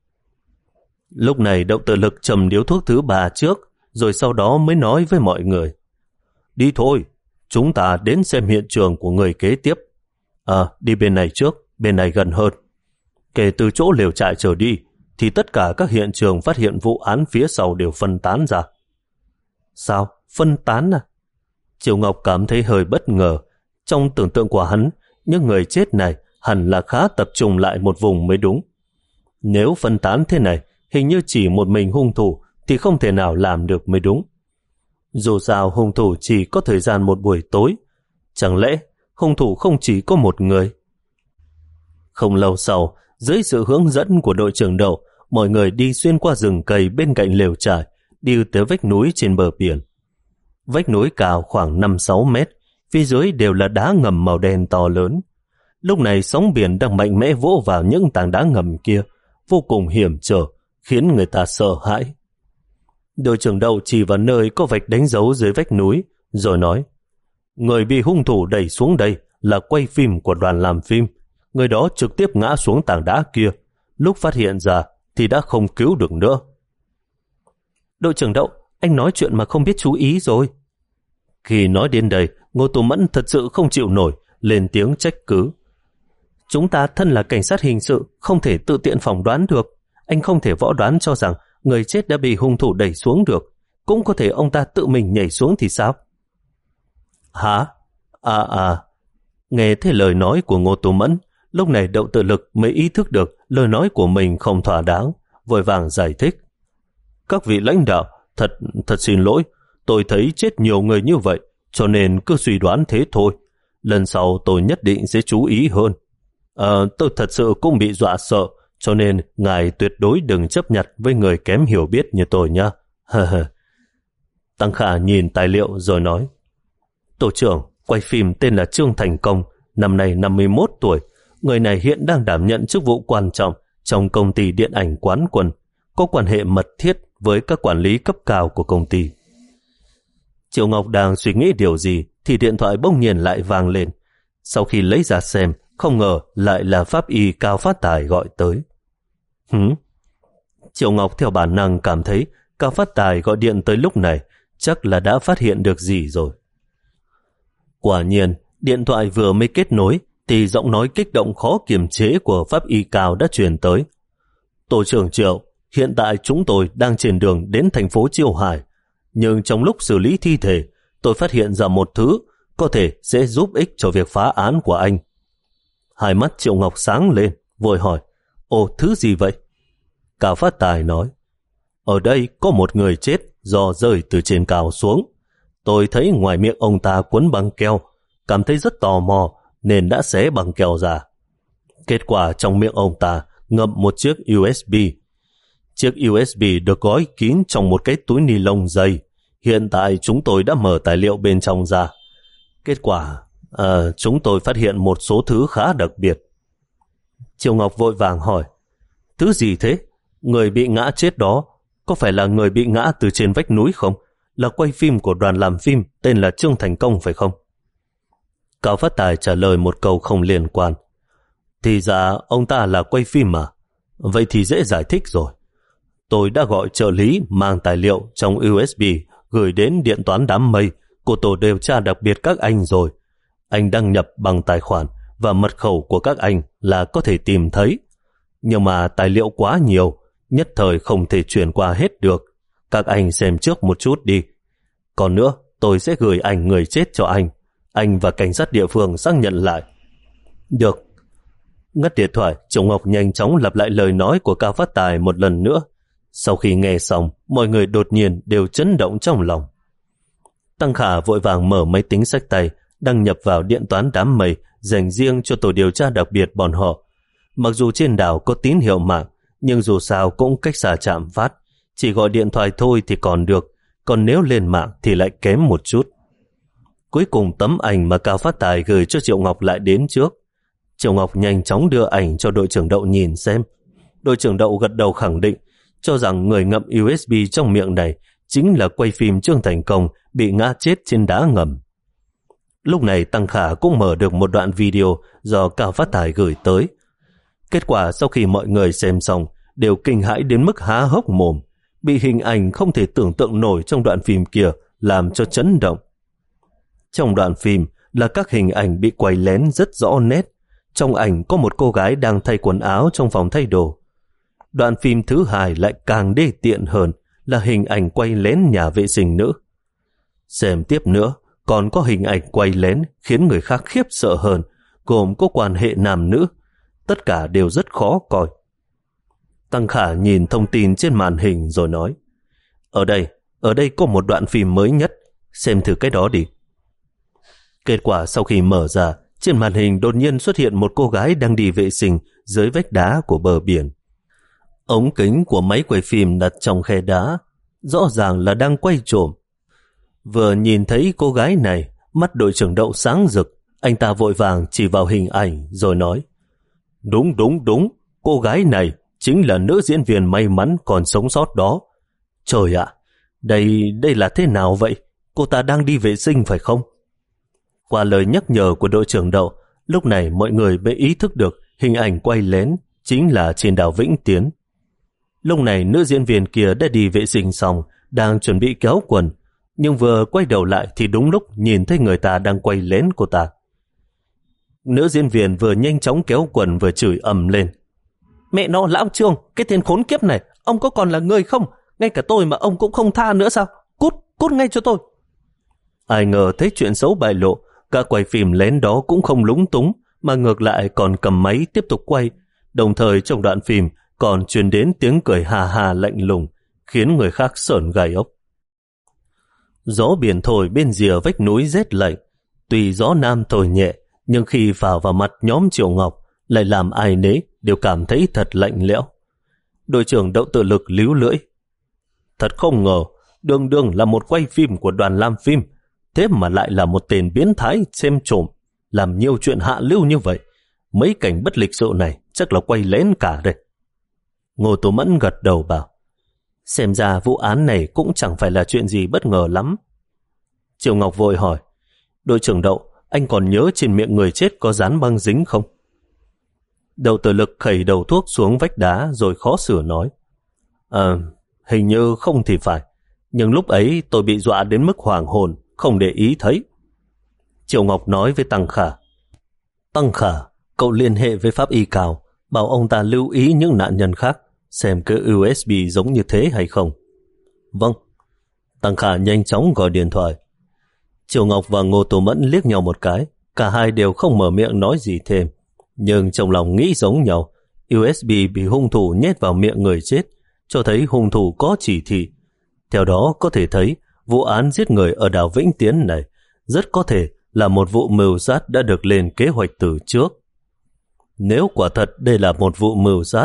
Lúc này Đậu Tự Lực châm điếu thuốc thứ ba trước, rồi sau đó mới nói với mọi người. Đi thôi, chúng ta đến xem hiện trường của người kế tiếp. À, đi bên này trước, bên này gần hơn. Kể từ chỗ lều trại trở đi, thì tất cả các hiện trường phát hiện vụ án phía sau đều phân tán ra. Sao? Phân tán à? Triệu Ngọc cảm thấy hơi bất ngờ. Trong tưởng tượng của hắn, những người chết này hẳn là khá tập trung lại một vùng mới đúng. Nếu phân tán thế này, hình như chỉ một mình hung thủ thì không thể nào làm được mới đúng. Dù sao hung thủ chỉ có thời gian một buổi tối, chẳng lẽ hung thủ không chỉ có một người? Không lâu sau, dưới sự hướng dẫn của đội trưởng Đậu, mọi người đi xuyên qua rừng cây bên cạnh lều trại, đi tới vách núi trên bờ biển. Vách núi cao khoảng năm sáu mét, phía dưới đều là đá ngầm màu đen to lớn. Lúc này sóng biển đang mạnh mẽ vỗ vào những tảng đá ngầm kia, vô cùng hiểm trở, khiến người ta sợ hãi. Đội trưởng Đậu chỉ vào nơi có vạch đánh dấu dưới vách núi, rồi nói, người bị hung thủ đẩy xuống đây là quay phim của đoàn làm phim. Người đó trực tiếp ngã xuống tảng đá kia, lúc phát hiện ra thì đã không cứu được nữa. Đội trưởng Đậu, anh nói chuyện mà không biết chú ý rồi. Khi nói đến đây, Ngô Tố Mẫn thật sự không chịu nổi, lên tiếng trách cứ. Chúng ta thân là cảnh sát hình sự, không thể tự tiện phỏng đoán được. Anh không thể võ đoán cho rằng người chết đã bị hung thủ đẩy xuống được. Cũng có thể ông ta tự mình nhảy xuống thì sao? Hả? À à. Nghe thấy lời nói của Ngô Tố Mẫn, lúc này Đậu Tự Lực mới ý thức được lời nói của mình không thỏa đáng, vội vàng giải thích. Các vị lãnh đạo, thật thật xin lỗi, tôi thấy chết nhiều người như vậy, cho nên cứ suy đoán thế thôi. Lần sau tôi nhất định sẽ chú ý hơn. À, tôi thật sự cũng bị dọa sợ, cho nên ngài tuyệt đối đừng chấp nhặt với người kém hiểu biết như tôi nhé. Tăng Khả nhìn tài liệu rồi nói, tổ trưởng quay phim tên là Trương Thành Công, năm nay năm mươi mốt tuổi. Người này hiện đang đảm nhận chức vụ quan trọng trong công ty điện ảnh Quán Quân, có quan hệ mật thiết với các quản lý cấp cao của công ty. Triệu Ngọc đang suy nghĩ điều gì thì điện thoại bỗng nhiên lại vang lên. Sau khi lấy ra xem, không ngờ lại là pháp y Cao Phát Tài gọi tới. Hửm? Triệu Ngọc theo bản năng cảm thấy Cao Phát Tài gọi điện tới lúc này chắc là đã phát hiện được gì rồi. Quả nhiên, điện thoại vừa mới kết nối thì giọng nói kích động khó kiềm chế của pháp y Cao đã truyền tới. Tổ trưởng Triệu, hiện tại chúng tôi đang trên đường đến thành phố Chiêu Hải, nhưng trong lúc xử lý thi thể, tôi phát hiện ra một thứ có thể sẽ giúp ích cho việc phá án của anh. Hai mắt Triệu Ngọc sáng lên, vội hỏi, ồ, thứ gì vậy? Cao Phát Tài nói, ở đây có một người chết do rơi từ trên cao xuống. Tôi thấy ngoài miệng ông ta quấn băng keo, cảm thấy rất tò mò nên đã xé băng keo ra. Kết quả trong miệng ông ta ngậm một chiếc u ét bê. Chiếc u ét bê được gói kín trong một cái túi ni lông dày. Hiện tại chúng tôi đã mở tài liệu bên trong ra. Kết quả, à, chúng tôi phát hiện một số thứ khá đặc biệt. Triệu Ngọc vội vàng hỏi, thứ gì thế? Người bị ngã chết đó, có phải là người bị ngã từ trên vách núi không? Là quay phim của đoàn làm phim tên là Trương Thành Công phải không? Cao Phát Tài trả lời một câu không liên quan. Thì ra ông ta là quay phim mà. Vậy thì dễ giải thích rồi. Tôi đã gọi trợ lý mang tài liệu trong u ét bê gửi đến điện toán đám mây của tổ điều tra đặc biệt các anh rồi. Anh đăng nhập bằng tài khoản và mật khẩu của các anh là có thể tìm thấy. Nhưng mà tài liệu quá nhiều, nhất thời không thể chuyển qua hết được. Các anh xem trước một chút đi. Còn nữa, tôi sẽ gửi ảnh người chết cho anh. Anh và cảnh sát địa phương xác nhận lại. Được. Ngắt điện thoại, Triệu Ngọc nhanh chóng lặp lại lời nói của Cao Phát Tài một lần nữa. Sau khi nghe xong, mọi người đột nhiên đều chấn động trong lòng. Tăng Khả vội vàng mở máy tính xách tay, đăng nhập vào điện toán đám mây dành riêng cho tổ điều tra đặc biệt bọn họ. Mặc dù trên đảo có tín hiệu mạng, nhưng dù sao cũng cách xa trạm phát. Chỉ gọi điện thoại thôi thì còn được, còn nếu lên mạng thì lại kém một chút. Cuối cùng tấm ảnh mà Cao Phát Tài gửi cho Triệu Ngọc lại đến trước. Triệu Ngọc nhanh chóng đưa ảnh cho đội trưởng Đậu nhìn xem. Đội trưởng Đậu gật đầu khẳng định, cho rằng người ngậm u ét bê trong miệng này chính là quay phim Trương Thành Công bị ngã chết trên đá ngầm. Lúc này Tăng Khả cũng mở được một đoạn video do Cao Phát Tài gửi tới. Kết quả sau khi mọi người xem xong đều kinh hãi đến mức há hốc mồm, bị hình ảnh không thể tưởng tượng nổi trong đoạn phim kia làm cho chấn động. Trong đoạn phim là các hình ảnh bị quay lén rất rõ nét. Trong ảnh có một cô gái đang thay quần áo trong phòng thay đồ. Đoạn phim thứ hai lại càng đê tiện hơn, là hình ảnh quay lén nhà vệ sinh nữ. Xem tiếp nữa, còn có hình ảnh quay lén khiến người khác khiếp sợ hơn, gồm có quan hệ nam nữ. Tất cả đều rất khó coi. Tăng Khả nhìn thông tin trên màn hình rồi nói, Ở đây, ở đây có một đoạn phim mới nhất, xem thử cái đó đi. Kết quả sau khi mở ra, trên màn hình đột nhiên xuất hiện một cô gái đang đi vệ sinh dưới vách đá của bờ biển. Ống kính của máy quay phim đặt trong khe đá, rõ ràng là đang quay trộm. Vừa nhìn thấy cô gái này, mắt đội trưởng Đậu sáng rực, anh ta vội vàng chỉ vào hình ảnh rồi nói, Đúng đúng đúng, cô gái này chính là nữ diễn viên may mắn còn sống sót đó. Trời ạ, đây, đây là thế nào vậy? Cô ta đang đi vệ sinh phải không? Qua lời nhắc nhở của đội trưởng Đậu, lúc này mọi người mới ý thức được hình ảnh quay lén chính là trên đảo Vĩnh Tiến. Lúc này nữ diễn viên kia đã đi vệ sinh xong, đang chuẩn bị kéo quần, nhưng vừa quay đầu lại thì đúng lúc nhìn thấy người ta đang quay lén cô ta. Nữ diễn viên vừa nhanh chóng kéo quần vừa chửi ầm lên, Mẹ nó lão Trương, cái tên khốn kiếp này, ông có còn là người không? Ngay cả tôi mà ông cũng không tha nữa sao? Cút, cút ngay cho tôi. Ai ngờ thấy chuyện xấu bại lộ, cả quay phim lén đó cũng không lúng túng, mà ngược lại còn cầm máy tiếp tục quay. Đồng thời trong đoạn phim còn truyền đến tiếng cười hà hà lạnh lùng, khiến người khác sởn gai ốc. Gió biển thổi bên rìa vách núi rét lạnh. Tuy gió nam thổi nhẹ, nhưng khi vào vào mặt nhóm Triệu Ngọc lại làm ai nấy đều cảm thấy thật lạnh lẽo. Đội trưởng Đậu tự lực líu lưỡi. Thật không ngờ, đường đường là một quay phim của đoàn làm phim, thế mà lại là một tên biến thái xem trộm, làm nhiều chuyện hạ lưu như vậy. Mấy cảnh bất lịch sự này chắc là quay lén cả đây. Ngô Tố Mẫn gật đầu bảo, xem ra vụ án này cũng chẳng phải là chuyện gì bất ngờ lắm. Triệu Ngọc vội hỏi, đội trưởng Đậu, anh còn nhớ trên miệng người chết có dán băng dính không? Đậu tự lực khẩy đầu thuốc xuống vách đá rồi khó xử nói, À, hình như không thì phải, nhưng lúc ấy tôi bị dọa đến mức hoảng hồn, không để ý thấy. Triệu Ngọc nói với Tăng Khả, Tăng Khả, cậu liên hệ với pháp y Cao, bảo ông ta lưu ý những nạn nhân khác, xem cái u ét bê giống như thế hay không. Vâng. Tăng Khả nhanh chóng gọi điện thoại. Triệu Ngọc và Ngô Tô Mẫn liếc nhau một cái, cả hai đều không mở miệng nói gì thêm, nhưng trong lòng nghĩ giống nhau. u ét bê bị hung thủ nhét vào miệng người chết, cho thấy hung thủ có chỉ thị. Theo đó có thể thấy vụ án giết người ở đảo Vĩnh Tiến này rất có thể là một vụ mưu sát đã được lên kế hoạch từ trước. Nếu quả thật đây là một vụ mưu sát,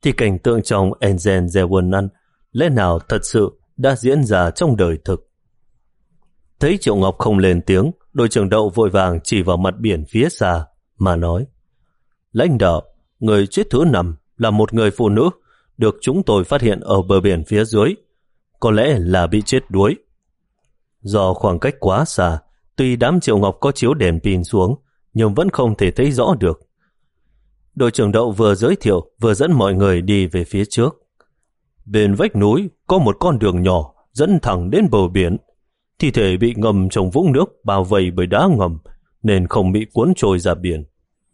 thì cảnh tượng trong Enzen Zewunan lẽ nào thật sự đã diễn ra trong đời thực. Thấy Triệu Ngọc không lên tiếng, đội trưởng Đậu vội vàng chỉ vào mặt biển phía xa mà nói: lãnh đạo, người chết thứ năm là một người phụ nữ được chúng tôi phát hiện ở bờ biển phía dưới, có lẽ là bị chết đuối. Do khoảng cách quá xa, tuy đám Triệu Ngọc có chiếu đèn pin xuống nhưng vẫn không thể thấy rõ được. Đội trưởng Đậu vừa giới thiệu vừa dẫn mọi người đi về phía trước. Bên vách núi có một con đường nhỏ dẫn thẳng đến bờ biển. Thi thể bị ngầm trong vũng nước bao vây bởi đá ngầm nên không bị cuốn trôi ra biển.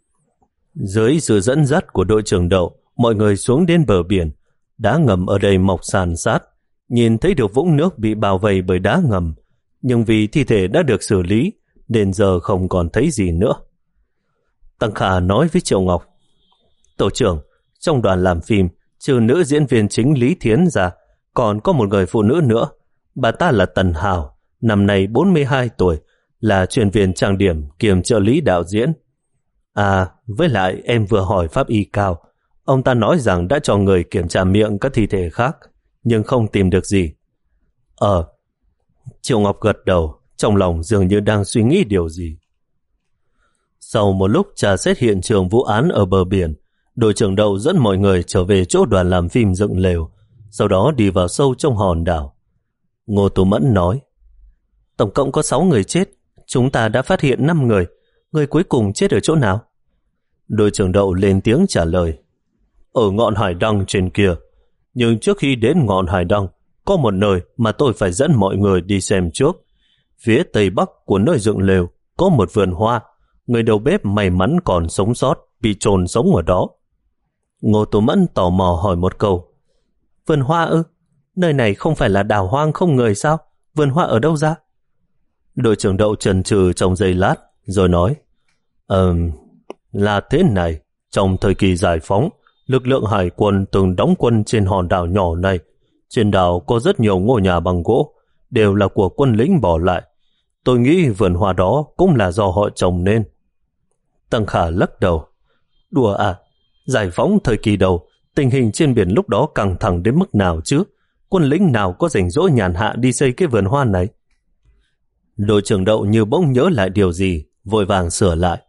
Dưới sự dẫn dắt của đội trưởng Đậu, mọi người xuống đến bờ biển. Đá ngầm ở đây mọc sàn sát, nhìn thấy được vũng nước bị bao vây bởi đá ngầm, nhưng vì thi thể đã được xử lý nên giờ không còn thấy gì nữa. Tăng Khả nói với Triệu Ngọc: tổ trưởng, trong đoàn làm phim trừ nữ diễn viên chính Lý Thiến ra còn có một người phụ nữ nữa. Bà ta là Tần Hào, năm nay bốn mươi hai tuổi, là chuyên viên trang điểm kiêm trợ lý đạo diễn. À, với lại em vừa hỏi pháp y Cao, ông ta nói rằng đã cho người kiểm tra miệng các thi thể khác nhưng không tìm được gì. Ờ, Triệu Ngọc gật đầu, trong lòng dường như đang suy nghĩ điều gì. Sau một lúc tra xét hiện trường vụ án ở bờ biển, đội trưởng Đậu dẫn mọi người trở về chỗ đoàn làm phim dựng lều, sau đó đi vào sâu trong hòn đảo. Ngô Tú Mẫn nói: tổng cộng có sáu người chết, chúng ta đã phát hiện năm người, người cuối cùng chết ở chỗ nào? Đội trưởng Đậu lên tiếng trả lời: ở ngọn hải đăng trên kia. Nhưng trước khi đến ngọn hải đăng, có một nơi mà tôi phải dẫn mọi người đi xem trước. Phía tây bắc của nơi dựng lều có một vườn hoa, người đầu bếp may mắn còn sống sót, bị chôn sống ở đó. Ngô Tú Mẫn tò mò hỏi một câu: vườn hoa ư? Nơi này không phải là đảo hoang không người sao? Vườn hoa ở đâu ra? Đội trưởng Đậu chần chừ trong giây lát rồi nói: Ờm, là thế này, trong thời kỳ giải phóng, lực lượng hải quân từng đóng quân trên hòn đảo nhỏ này. Trên đảo có rất nhiều ngôi nhà bằng gỗ, đều là của quân lính bỏ lại. Tôi nghĩ vườn hoa đó cũng là do họ trồng nên. Tăng Khả lắc đầu: đùa à, giải phóng thời kỳ đầu, tình hình trên biển lúc đó căng thẳng đến mức nào chứ? Quân lính nào có rảnh rỗi nhàn hạ đi xây cái vườn hoa này? Đội trưởng Đậu như bỗng nhớ lại điều gì, vội vàng sửa lại: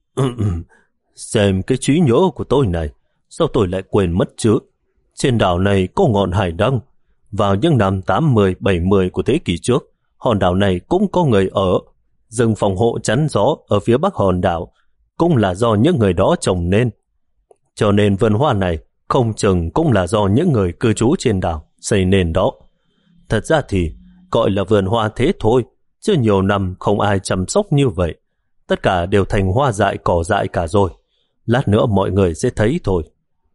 xem cái trí nhớ của tôi này, sao tôi lại quên mất chứ? Trên đảo này có ngọn hải đăng. Vào những năm tám mươi bảy mươi của thế kỷ trước, hòn đảo này cũng có người ở. Rừng phòng hộ chắn gió ở phía bắc hòn đảo cũng là do những người đó trồng nên. Cho nên vườn hoa này không chừng cũng là do những người cư trú trên đảo xây nên đó. Thật ra thì gọi là vườn hoa thế thôi, chứ nhiều năm không ai chăm sóc như vậy. Tất cả đều thành hoa dại cỏ dại cả rồi. Lát nữa mọi người sẽ thấy thôi.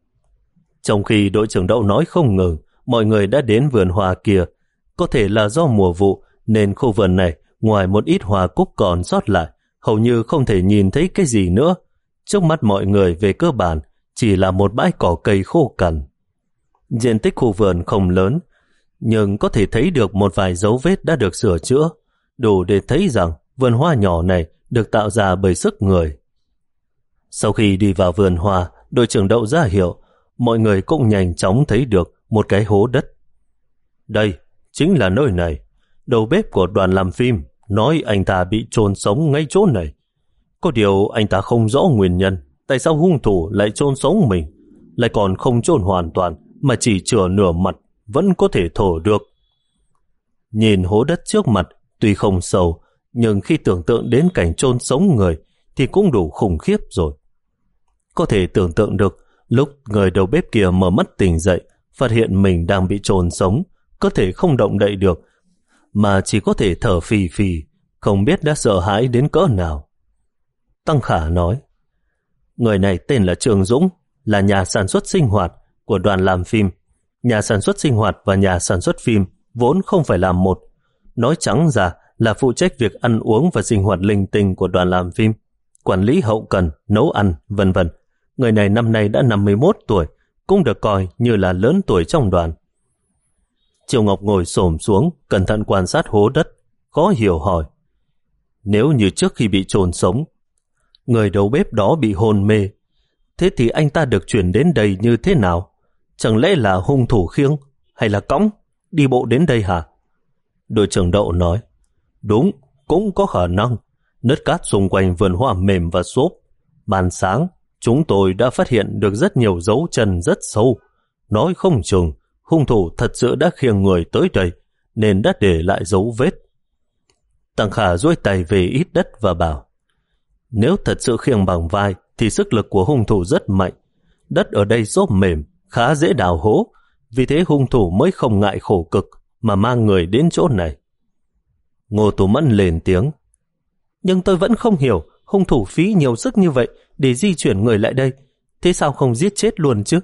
Trong khi đội trưởng Đậu nói không ngừng, mọi người đã đến vườn hoa kia. Có thể là do mùa vụ nên khu vườn này ngoài một ít hoa cúc còn sót lại, hầu như không thể nhìn thấy cái gì nữa. Trước mắt mọi người về cơ bản chỉ là một bãi cỏ cây khô cằn. Diện tích khu vườn không lớn, nhưng có thể thấy được một vài dấu vết đã được sửa chữa, đủ để thấy rằng vườn hoa nhỏ này được tạo ra bởi sức người. Sau khi đi vào vườn hoa, đội trưởng Đậu ra hiệu, mọi người cũng nhanh chóng thấy được một cái hố đất. Đây chính là nơi này. Đầu bếp của đoàn làm phim nói anh ta bị chôn sống ngay chỗ này. Có điều anh ta không rõ nguyên nhân tại sao hung thủ lại chôn sống mình, lại còn không chôn hoàn toàn mà chỉ chừa nửa mặt, vẫn có thể thở được. Nhìn hố đất trước mặt tuy không sâu, nhưng khi tưởng tượng đến cảnh chôn sống người thì cũng đủ khủng khiếp rồi. Có thể tưởng tượng được lúc người đầu bếp kia mở mắt tỉnh dậy, phát hiện mình đang bị chôn sống, cơ thể không động đậy được, mà chỉ có thể thở phì phì, không biết đã sợ hãi đến cỡ nào. Tăng Khả nói: người này tên là Trương Dũng, là nhà sản xuất sinh hoạt của đoàn làm phim. Nhà sản xuất sinh hoạt và nhà sản xuất phim vốn không phải là một. Nói trắng ra là phụ trách việc ăn uống và sinh hoạt linh tinh của đoàn làm phim, quản lý hậu cần, nấu ăn, vân vân. Người này năm nay đã năm mươi mốt tuổi, cũng được coi như là lớn tuổi trong đoàn. Triệu Ngọc ngồi xổm xuống, cẩn thận quan sát hố đất, khó hiểu hỏi: nếu như trước khi bị chôn sống, người đầu bếp đó bị hôn mê, thế thì anh ta được chuyển đến đây như thế nào? Chẳng lẽ là hung thủ khiêng hay là cõng đi bộ đến đây hả? Đội trưởng Đậu nói, đúng, cũng có khả năng. Đất cát xung quanh vườn hoa mềm và xốp. Ban sáng, chúng tôi đã phát hiện được rất nhiều dấu chân rất sâu. Nói không chừng, hung thủ thật sự đã khiêng người tới đây, nên đã để lại dấu vết. Tăng Khả duỗi tay về ít đất và bảo, nếu thật sự khiêng bằng vai, thì sức lực của hung thủ rất mạnh. Đất ở đây xốp mềm, khá dễ đào hố, vì thế hung thủ mới không ngại khổ cực mà mang người đến chỗ này. Ngô Tú Mẫn lên tiếng, nhưng tôi vẫn không hiểu, hung thủ phí nhiều sức như vậy để di chuyển người lại đây, thế sao không giết chết luôn chứ?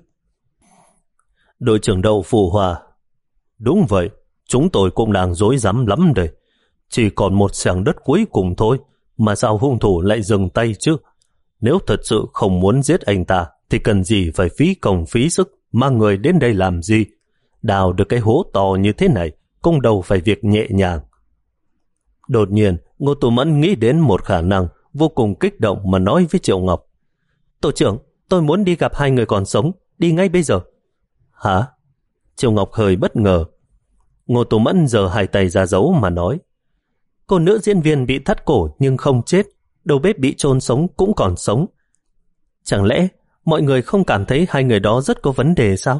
Đội trưởng Đậu phụ hòa, đúng vậy, chúng tôi cũng đang rối rắm lắm đây. Chỉ còn một xẻng đất cuối cùng thôi, mà sao hung thủ lại dừng tay chứ? Nếu thật sự không muốn giết anh ta, thì cần gì phải phí công phí sức mang người đến đây làm gì? Đào được cái hố to như thế này cũng đâu phải việc nhẹ nhàng. Đột nhiên, Ngô Tú Mẫn nghĩ đến một khả năng, vô cùng kích động mà nói với Triệu Ngọc, tổ trưởng, tôi muốn đi gặp hai người còn sống, đi ngay bây giờ. Hả? Triệu Ngọc hơi bất ngờ. Ngô Tú Mẫn giơ hai tay ra dấu mà nói, cô nữ diễn viên bị thắt cổ nhưng không chết, đầu bếp bị chôn sống cũng còn sống. Chẳng lẽ mọi người không cảm thấy hai người đó rất có vấn đề sao?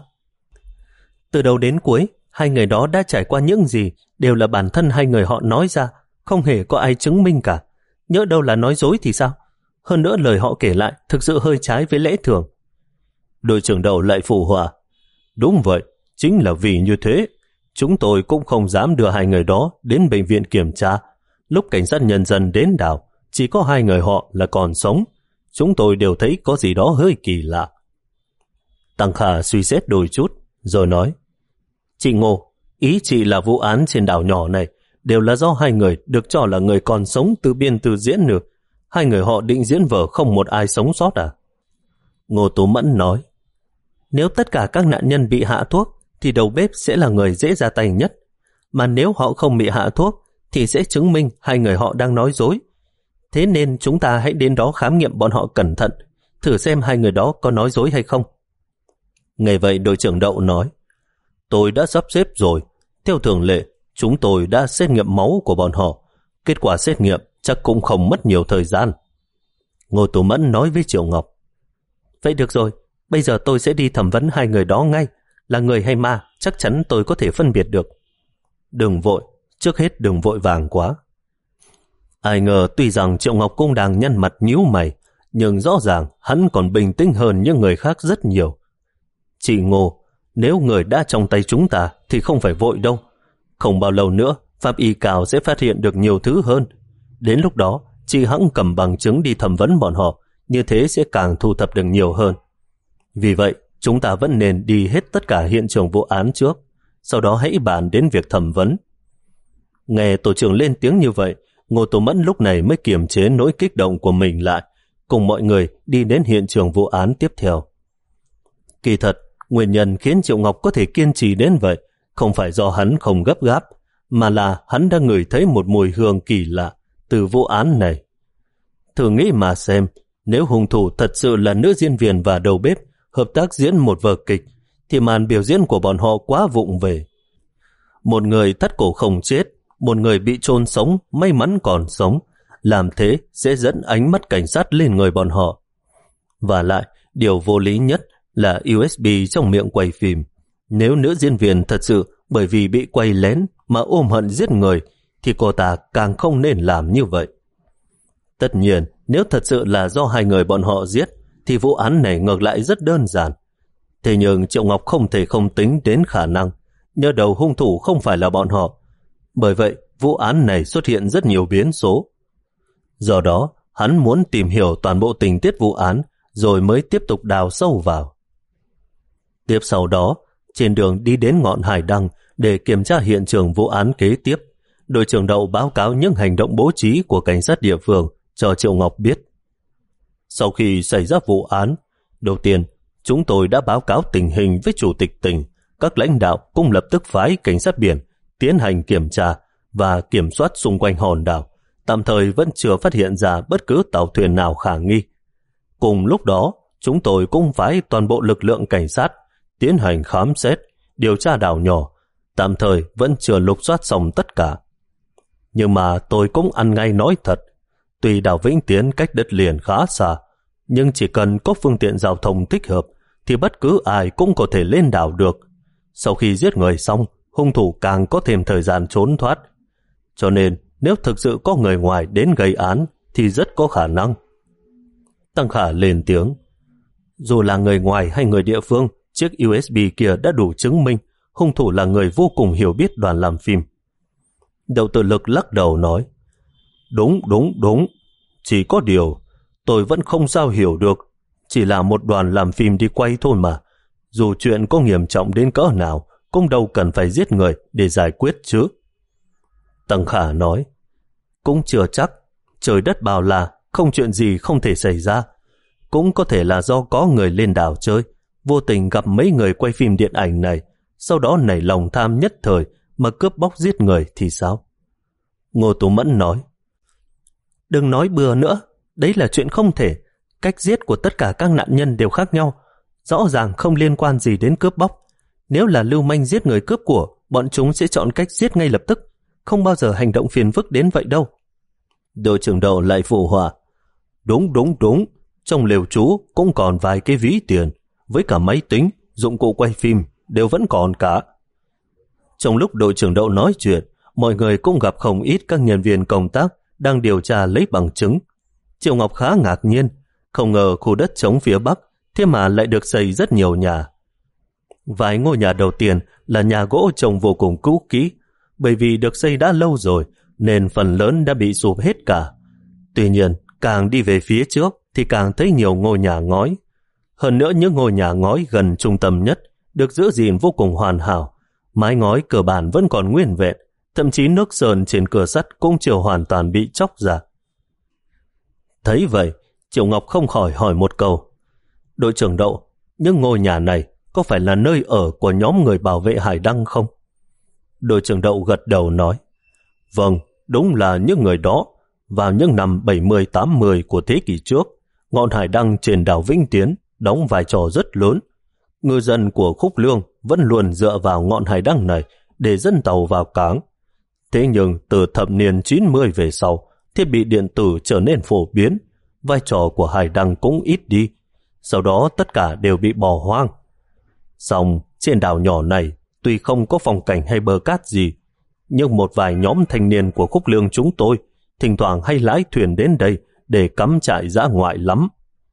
Từ đầu đến cuối, hai người đó đã trải qua những gì đều là bản thân hai người họ nói ra, không hề có ai chứng minh cả. Nhỡ đâu là nói dối thì sao? Hơn nữa lời họ kể lại thực sự hơi trái với lẽ thường. Đội trưởng Đậu lại phụ họa, đúng vậy, chính là vì như thế, chúng tôi cũng không dám đưa hai người đó đến bệnh viện kiểm tra. Lúc cảnh sát nhân dân đến đào, chỉ có hai người họ là còn sống. Chúng tôi đều thấy có gì đó hơi kỳ lạ. Tăng Khả suy xét đôi chút, rồi nói, chị Ngô, ý chị là vụ án trên đảo nhỏ này đều là do hai người được cho là người còn sống từ biên từ diễn nữa. Hai người họ định diễn vở không một ai sống sót à? Ngô Tú Mẫn nói, nếu tất cả các nạn nhân bị hạ thuốc, thì đầu bếp sẽ là người dễ ra tay nhất. Mà nếu họ không bị hạ thuốc, thì sẽ chứng minh hai người họ đang nói dối. Thế nên chúng ta hãy đến đó khám nghiệm bọn họ cẩn thận, thử xem hai người đó có nói dối hay không. Nghe vậy đội trưởng Đậu nói, tôi đã sắp xếp rồi. Theo thường lệ, chúng tôi đã xét nghiệm máu của bọn họ. Kết quả xét nghiệm chắc cũng không mất nhiều thời gian. Ngô Tú Mẫn nói với Triệu Ngọc, vậy được rồi, bây giờ tôi sẽ đi thẩm vấn hai người đó ngay. Là người hay ma, chắc chắn tôi có thể phân biệt được. Đừng vội, trước hết đừng vội vàng quá. Ai ngờ tuy rằng Triệu Ngọc cũng đang nhăn mặt nhíu mày, nhưng rõ ràng hắn còn bình tĩnh hơn những người khác rất nhiều. Chị Ngô, nếu người đã trong tay chúng ta thì không phải vội đâu. Không bao lâu nữa, pháp y cao sẽ phát hiện được nhiều thứ hơn. Đến lúc đó, chị hẵng cầm bằng chứng đi thẩm vấn bọn họ, như thế sẽ càng thu thập được nhiều hơn. Vì vậy, chúng ta vẫn nên đi hết tất cả hiện trường vụ án trước, sau đó hãy bàn đến việc thẩm vấn. Nghe tổ trưởng lên tiếng như vậy, Ngô Tú Mẫn lúc này mới kiềm chế nỗi kích động của mình lại, cùng mọi người đi đến hiện trường vụ án tiếp theo. Kỳ thật, nguyên nhân khiến Triệu Ngọc có thể kiên trì đến vậy không phải do hắn không gấp gáp, mà là hắn đã ngửi thấy một mùi hương kỳ lạ từ vụ án này. Thử nghĩ mà xem, nếu hung thủ thật sự là nữ diễn viên và đầu bếp hợp tác diễn một vở kịch, thì màn biểu diễn của bọn họ quá vụng về. Một người thắt cổ không chết, một người bị chôn sống may mắn còn sống, làm thế sẽ dẫn ánh mắt cảnh sát lên người bọn họ. Và lại, điều vô lý nhất là u ét bê trong miệng quay phim. Nếu nữ diễn viên thật sự bởi vì bị quay lén mà ôm hận giết người, thì cô ta càng không nên làm như vậy. Tất nhiên, nếu thật sự là do hai người bọn họ giết, thì vụ án này ngược lại rất đơn giản. Thế nhưng Triệu Ngọc không thể không tính đến khả năng nhớ đầu hung thủ không phải là bọn họ. Bởi vậy, vụ án này xuất hiện rất nhiều biến số. Do đó, hắn muốn tìm hiểu toàn bộ tình tiết vụ án, rồi mới tiếp tục đào sâu vào. Tiếp sau đó, trên đường đi đến ngọn hải đăng để kiểm tra hiện trường vụ án kế tiếp, đội trưởng Đậu báo cáo những hành động bố trí của cảnh sát địa phương cho Triệu Ngọc biết. Sau khi xảy ra vụ án, đầu tiên, chúng tôi đã báo cáo tình hình với chủ tịch tỉnh. Các lãnh đạo cũng lập tức phái cảnh sát biển tiến hành kiểm tra và kiểm soát xung quanh hòn đảo. Tạm thời vẫn chưa phát hiện ra bất cứ tàu thuyền nào khả nghi. Cùng lúc đó, chúng tôi cũng phái toàn bộ lực lượng cảnh sát tiến hành khám xét, điều tra đảo nhỏ, tạm thời vẫn chưa lục soát xong tất cả. Nhưng mà tôi cũng ăn ngay nói thật, tuy đảo Vĩnh Tiến cách đất liền khá xa, nhưng chỉ cần có phương tiện giao thông thích hợp thì bất cứ ai cũng có thể lên đảo được. Sau khi giết người xong, hung thủ càng có thêm thời gian trốn thoát. Cho nên nếu thực sự có người ngoài đến gây án thì rất có khả năng. Tăng Khả lên tiếng. Dù là người ngoài hay người địa phương, chiếc u ét bê kia đã đủ chứng minh hung thủ là người vô cùng hiểu biết đoàn làm phim. Đậu Tự Lực lắc đầu nói, đúng, đúng, đúng. Chỉ có điều, tôi vẫn không sao hiểu được. Chỉ là một đoàn làm phim đi quay thôi mà. Dù chuyện có nghiêm trọng đến cỡ nào, cũng đâu cần phải giết người để giải quyết chứ. Tăng Khả nói, cũng chưa chắc. Trời đất bảo là không chuyện gì không thể xảy ra. Cũng có thể là do có người lên đảo chơi, vô tình gặp mấy người quay phim điện ảnh này, sau đó nảy lòng tham nhất thời mà cướp bóc giết người thì sao? Ngô Tú Mẫn nói, đừng nói bừa nữa, đấy là chuyện không thể. Cách giết của tất cả các nạn nhân đều khác nhau, rõ ràng không liên quan gì đến cướp bóc. Nếu là lưu manh giết người cướp của, bọn chúng sẽ chọn cách giết ngay lập tức, không bao giờ hành động phiền phức đến vậy đâu. Đội trưởng Đậu lại phụ họa, đúng đúng đúng, trong lều trú cũng còn vài cái ví tiền, với cả máy tính, dụng cụ quay phim đều vẫn còn cả. Trong lúc đội trưởng Đậu nói chuyện, mọi người cũng gặp không ít các nhân viên công tác đang điều tra lấy bằng chứng. Triệu Ngọc khá ngạc nhiên, không ngờ khu đất trống phía Bắc thế mà lại được xây rất nhiều nhà. Vài ngôi nhà đầu tiên là nhà gỗ trông vô cùng cũ kỹ, bởi vì được xây đã lâu rồi nên phần lớn đã bị sụp hết cả. Tuy nhiên, càng đi về phía trước thì càng thấy nhiều ngôi nhà ngói. Hơn nữa những ngôi nhà ngói gần trung tâm nhất được giữ gìn vô cùng hoàn hảo. Mái ngói cơ bản vẫn còn nguyên vẹn, thậm chí nước sơn trên cửa sắt cũng chưa hoàn toàn bị chóc ra. Thấy vậy, Triệu Ngọc không khỏi hỏi một câu, đội trưởng Đậu, những ngôi nhà này có phải là nơi ở của nhóm người bảo vệ Hải Đăng không? Đội trưởng Đậu gật đầu nói, vâng, đúng là những người đó. Vào những năm bảy mươi tám mươi của thế kỷ trước, ngọn hải đăng trên đảo Vĩnh Tiến đóng vai trò rất lớn. Ngư dân của Khúc Lương vẫn luôn dựa vào ngọn hải đăng này để dẫn tàu vào cảng. Thế nhưng từ thập niên chín mươi về sau, thiết bị điện tử trở nên phổ biến, vai trò của hải đăng cũng ít đi. Sau đó tất cả đều bị bỏ hoang. Song trên đảo nhỏ này, tuy không có phong cảnh hay bờ cát gì, nhưng một vài nhóm thanh niên của Khúc Lương chúng tôi thỉnh thoảng hay lái thuyền đến đây để cắm trại dã ngoại lắm.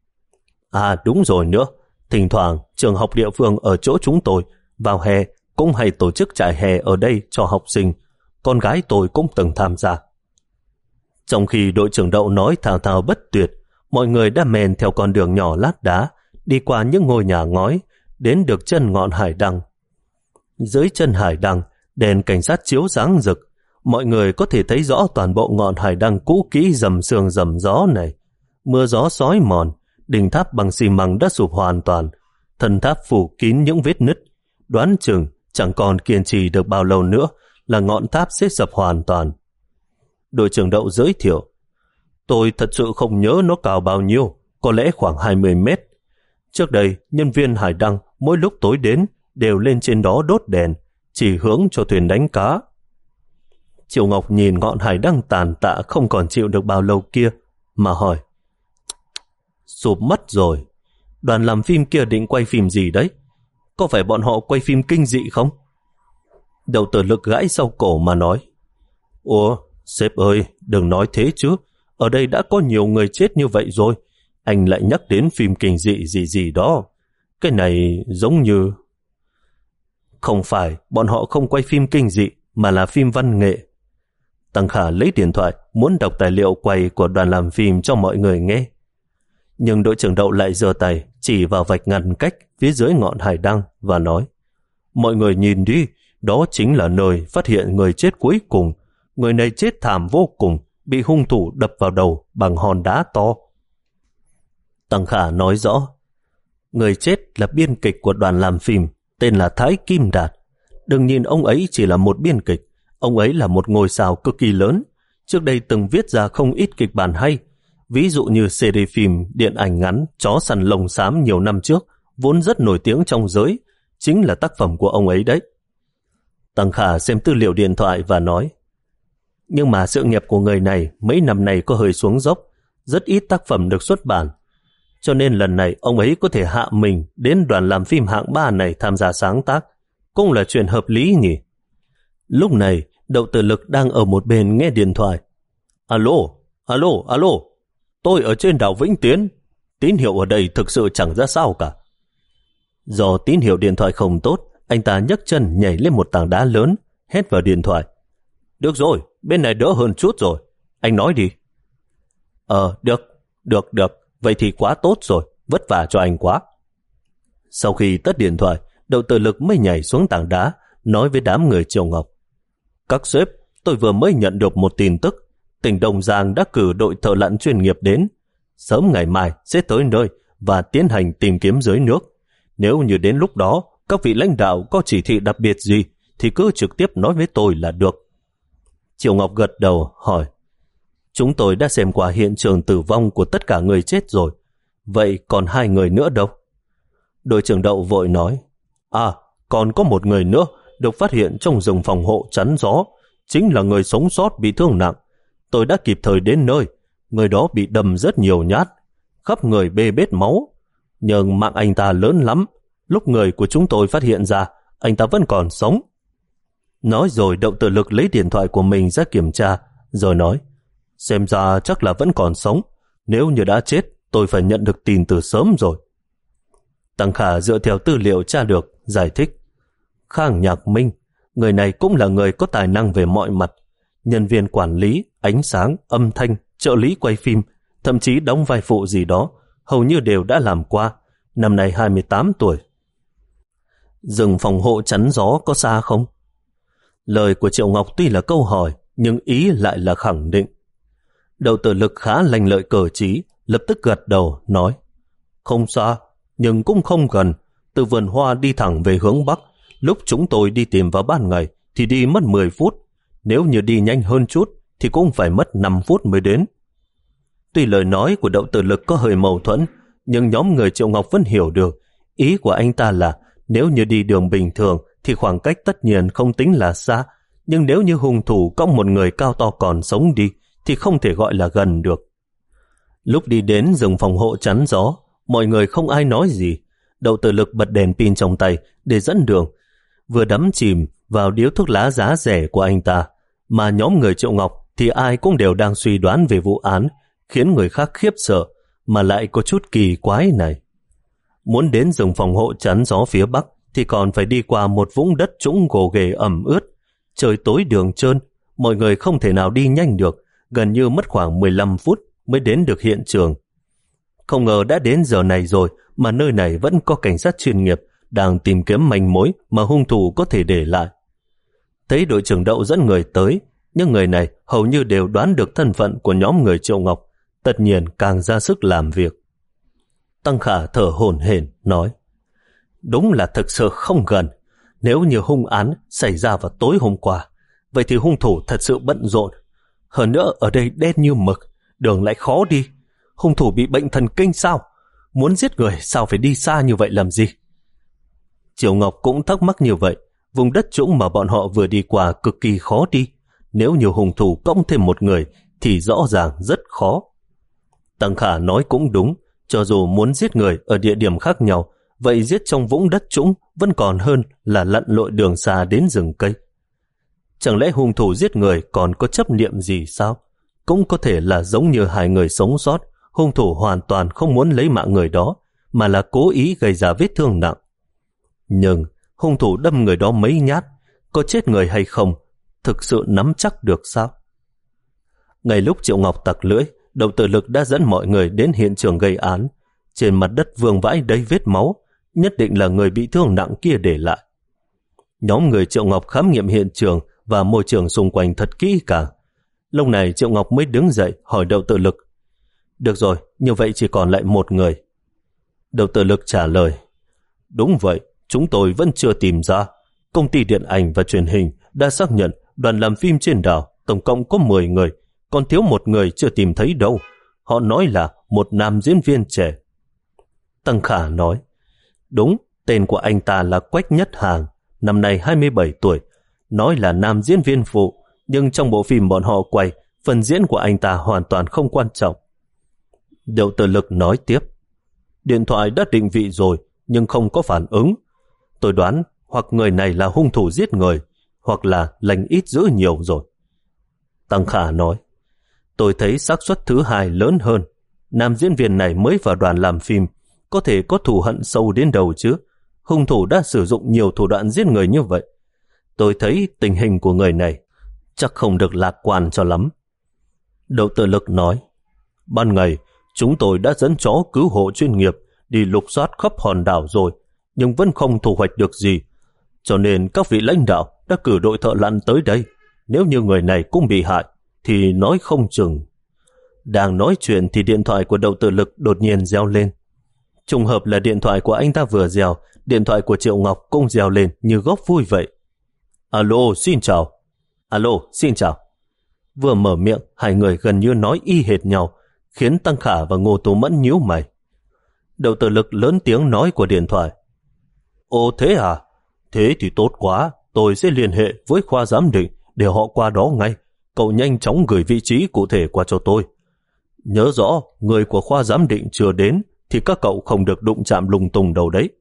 À đúng rồi nữa, thỉnh thoảng trường học địa phương ở chỗ chúng tôi vào hè cũng hay tổ chức trại hè ở đây cho học sinh. Con gái tôi cũng từng tham gia. Trong khi đội trưởng Đậu nói thao thao bất tuyệt, mọi người đã men theo con đường nhỏ lát đá, đi qua những ngôi nhà ngói, đến được chân ngọn hải đăng. Dưới chân hải đăng, đèn cảnh sát chiếu sáng rực, mọi người có thể thấy rõ toàn bộ ngọn hải đăng cũ kỹ rầm sương rầm gió này. Mưa gió xói mòn, đỉnh tháp bằng xi măng đã sụp hoàn toàn, thân tháp phủ kín những vết nứt. Đoán chừng chẳng còn kiên trì được bao lâu nữa là ngọn tháp sẽ sập hoàn toàn. Đội trưởng Đậu giới thiệu, tôi thật sự không nhớ nó cao bao nhiêu, có lẽ khoảng hai mươi mét. Trước đây, nhân viên hải đăng mỗi lúc tối đến đều lên trên đó đốt đèn, chỉ hướng cho thuyền đánh cá. Triệu Ngọc nhìn ngọn hải đăng tàn tạ không còn chịu được bao lâu kia, mà hỏi, sụp mất rồi. Đoàn làm phim kia định quay phim gì đấy? Có phải bọn họ quay phim kinh dị không? Đậu Tự Lực gãi sau cổ mà nói, ủa, sếp ơi, đừng nói thế chứ. Ở đây đã có nhiều người chết như vậy rồi. Anh lại nhắc đến phim kinh dị gì gì đó. Cái này giống như... Không phải, bọn họ không quay phim kinh dị, mà là phim văn nghệ. Tăng Khả lấy điện thoại, muốn đọc tài liệu quay của đoàn làm phim cho mọi người nghe. Nhưng đội trưởng Đậu lại giơ tay, chỉ vào vạch ngăn cách phía dưới ngọn hải đăng và nói, mọi người nhìn đi, đó chính là nơi phát hiện người chết cuối cùng. Người này chết thảm vô cùng, bị hung thủ đập vào đầu bằng hòn đá to. Tăng Khả nói rõ, người chết là biên kịch của đoàn làm phim, tên là Thái Kim Đạt. Đừng nhìn ông ấy chỉ là một biên kịch, ông ấy là một ngôi sao cực kỳ lớn. Trước đây từng viết ra không ít kịch bản hay, ví dụ như xê đê phim điện ảnh ngắn Chó Săn Lông Xám nhiều năm trước, vốn rất nổi tiếng trong giới, chính là tác phẩm của ông ấy đấy. Tăng Khả xem tư liệu điện thoại và nói, nhưng mà sự nghiệp của người này mấy năm nay có hơi xuống dốc, rất ít tác phẩm được xuất bản, cho nên lần này ông ấy có thể hạ mình đến đoàn làm phim hạng ba này tham gia sáng tác, cũng là chuyện hợp lý nhỉ. Lúc này, Đậu Tử Lực đang ở một bên nghe điện thoại. Alo, alo, alo, tôi ở trên đảo Vĩnh Tiến, tín hiệu ở đây thực sự chẳng ra sao cả. Do tín hiệu điện thoại không tốt, anh ta nhấc chân nhảy lên một tảng đá lớn, hét vào điện thoại. Được rồi, bên này đỡ hơn chút rồi, anh nói đi. Ờ, được, được, được, vậy thì quá tốt rồi, vất vả cho anh quá. Sau khi tắt điện thoại, Đậu Tử Lực mới nhảy xuống tảng đá, nói với đám người Triệu Ngọc. Các sếp, tôi vừa mới nhận được một tin tức, tỉnh Đồng Giang đã cử đội thợ lặn chuyên nghiệp đến. Sớm ngày mai sẽ tới nơi và tiến hành tìm kiếm dưới nước. Nếu như đến lúc đó các vị lãnh đạo có chỉ thị đặc biệt gì thì cứ trực tiếp nói với tôi là được. Triệu Ngọc gật đầu hỏi, chúng tôi đã xem qua hiện trường tử vong của tất cả người chết rồi, vậy còn hai người nữa đâu? Đội trưởng Đậu vội nói, à, còn có một người nữa được phát hiện trong rừng phòng hộ chắn gió, chính là người sống sót bị thương nặng. Tôi đã kịp thời đến nơi, người đó bị đâm rất nhiều nhát, khắp người bê bết máu, nhưng mạng anh ta lớn lắm. Lúc người của chúng tôi phát hiện ra, anh ta vẫn còn sống. Nói rồi Đậu Tử Lực lấy điện thoại của mình ra kiểm tra, rồi nói, xem ra chắc là vẫn còn sống, nếu như đã chết, tôi phải nhận được tin từ sớm rồi. Tăng Khả dựa theo tư liệu tra được, giải thích, Khang Nhạc Minh, người này cũng là người có tài năng về mọi mặt, nhân viên quản lý, ánh sáng, âm thanh, trợ lý quay phim, thậm chí đóng vai phụ gì đó, hầu như đều đã làm qua, năm nay hai mươi tám tuổi. Rừng phòng hộ chắn gió có xa không? Lời của Triệu Ngọc tuy là câu hỏi, nhưng ý lại là khẳng định. Đậu Tử Lực khá lành lợi cờ trí, lập tức gật đầu, nói, không xa, nhưng cũng không gần, từ vườn hoa đi thẳng về hướng Bắc, lúc chúng tôi đi tìm vào ban ngày thì đi mất mười phút, nếu như đi nhanh hơn chút thì cũng phải mất năm phút mới đến. Tuy lời nói của Đậu Tử Lực có hơi mâu thuẫn, nhưng nhóm người Triệu Ngọc vẫn hiểu được. Ý của anh ta là nếu như đi đường bình thường thì khoảng cách tất nhiên không tính là xa, nhưng nếu như hung thủ cõng một người cao to còn sống đi thì không thể gọi là gần được. Lúc đi đến rừng phòng hộ chắn gió, mọi người không ai nói gì. Đậu Tử Lực bật đèn pin trong tay để dẫn đường, vừa đắm chìm vào điếu thuốc lá giá rẻ của anh ta, mà nhóm người Triệu Ngọc thì ai cũng đều đang suy đoán về vụ án, khiến người khác khiếp sợ, mà lại có chút kỳ quái này. Muốn đến rừng phòng hộ chắn gió phía Bắc thì còn phải đi qua một vũng đất trũng gồ ghề ẩm ướt. Trời tối đường trơn, mọi người không thể nào đi nhanh được, gần như mất khoảng mười lăm phút mới đến được hiện trường. Không ngờ đã đến giờ này rồi mà nơi này vẫn có cảnh sát chuyên nghiệp đang tìm kiếm manh mối mà hung thủ có thể để lại. Thấy đội trưởng Đậu dẫn người tới, nhưng người này hầu như đều đoán được thân phận của nhóm người Triệu Ngọc, tất nhiên càng ra sức làm việc. Tăng Khả thở hổn hển nói, đúng là thực sự không gần. Nếu như hung án xảy ra vào tối hôm qua, vậy thì hung thủ thật sự bận rộn. Hơn nữa ở đây đen như mực, đường lại khó đi. Hung thủ bị bệnh thần kinh sao? Muốn giết người sao phải đi xa như vậy làm gì? Triệu Ngọc cũng thắc mắc như vậy. Vùng đất trũng mà bọn họ vừa đi qua cực kỳ khó đi. Nếu như hung thủ cõng thêm một người thì rõ ràng rất khó. Tăng Khả nói cũng đúng, cho dù muốn giết người ở địa điểm khác nhau, vậy giết trong vũng đất trũng vẫn còn hơn là lặn lội đường xa đến rừng cây. Chẳng lẽ hung thủ giết người còn có chấp niệm gì sao? Cũng có thể là giống như hai người sống sót, hung thủ hoàn toàn không muốn lấy mạng người đó, mà là cố ý gây ra vết thương nặng. Nhưng hung thủ đâm người đó mấy nhát, có chết người hay không, thực sự nắm chắc được sao? Ngay lúc Triệu Ngọc tặc lưỡi, Đậu Tử Lực đã dẫn mọi người đến hiện trường gây án. Trên mặt đất vương vãi đầy vết máu, nhất định là người bị thương nặng kia để lại. Nhóm người Triệu Ngọc khám nghiệm hiện trường và môi trường xung quanh thật kỹ càng. Lúc này Triệu Ngọc mới đứng dậy hỏi Đậu Tử Lực, được rồi, như vậy chỉ còn lại một người. Đậu Tử Lực trả lời, đúng vậy, chúng tôi vẫn chưa tìm ra. Công ty điện ảnh và truyền hình đã xác nhận đoàn làm phim trên đảo tổng cộng có mười người, còn thiếu một người chưa tìm thấy đâu. Họ nói là một nam diễn viên trẻ. Tăng Khả nói, đúng, Tên của anh ta là Quách Nhất Hàng, năm nay hai mươi bảy tuổi, nói là nam diễn viên phụ, nhưng trong bộ phim bọn họ quay, phần diễn của anh ta hoàn toàn không quan trọng. Điệu Tử Lực nói tiếp, điện thoại đã định vị rồi nhưng không có phản ứng. Tôi đoán hoặc người này là hung thủ giết người, hoặc là lành ít dữ nhiều rồi. Tăng Khả nói, tôi thấy xác suất thứ hai lớn hơn. Nam diễn viên này mới vào đoàn làm phim, có thể có thù hận sâu đến đầu chứ. Hung thủ đã sử dụng nhiều thủ đoạn giết người như vậy. Tôi thấy tình hình của người này chắc không được lạc quan cho lắm. Đậu Tử Lực nói, ban ngày chúng tôi đã dẫn chó cứu hộ chuyên nghiệp đi lục soát khắp hòn đảo rồi, nhưng vẫn không thu hoạch được gì. Cho nên các vị lãnh đạo đã cử đội thợ lặn tới đây. Nếu như người này cũng bị hại thì nói không chừng. Đang nói chuyện thì điện thoại của Đậu Tử Lực đột nhiên reo lên. Trùng hợp là điện thoại của anh ta vừa reo, điện thoại của Triệu Ngọc cũng reo lên như góc vui vậy. Alo, xin chào. Alo, xin chào. Vừa mở miệng, hai người gần như nói y hệt nhau, khiến Tăng Khả và Ngô Tú Mẫn nhíu mày. Đậu Tử Lực lớn tiếng nói của điện thoại. Ồ thế à? Thế thì tốt quá, tôi sẽ liên hệ với khoa giám định để họ qua đó ngay. Cậu nhanh chóng gửi vị trí cụ thể qua cho tôi. Nhớ rõ, người của khoa giám định chưa đến thì các cậu không được đụng chạm lung tung đâu đấy.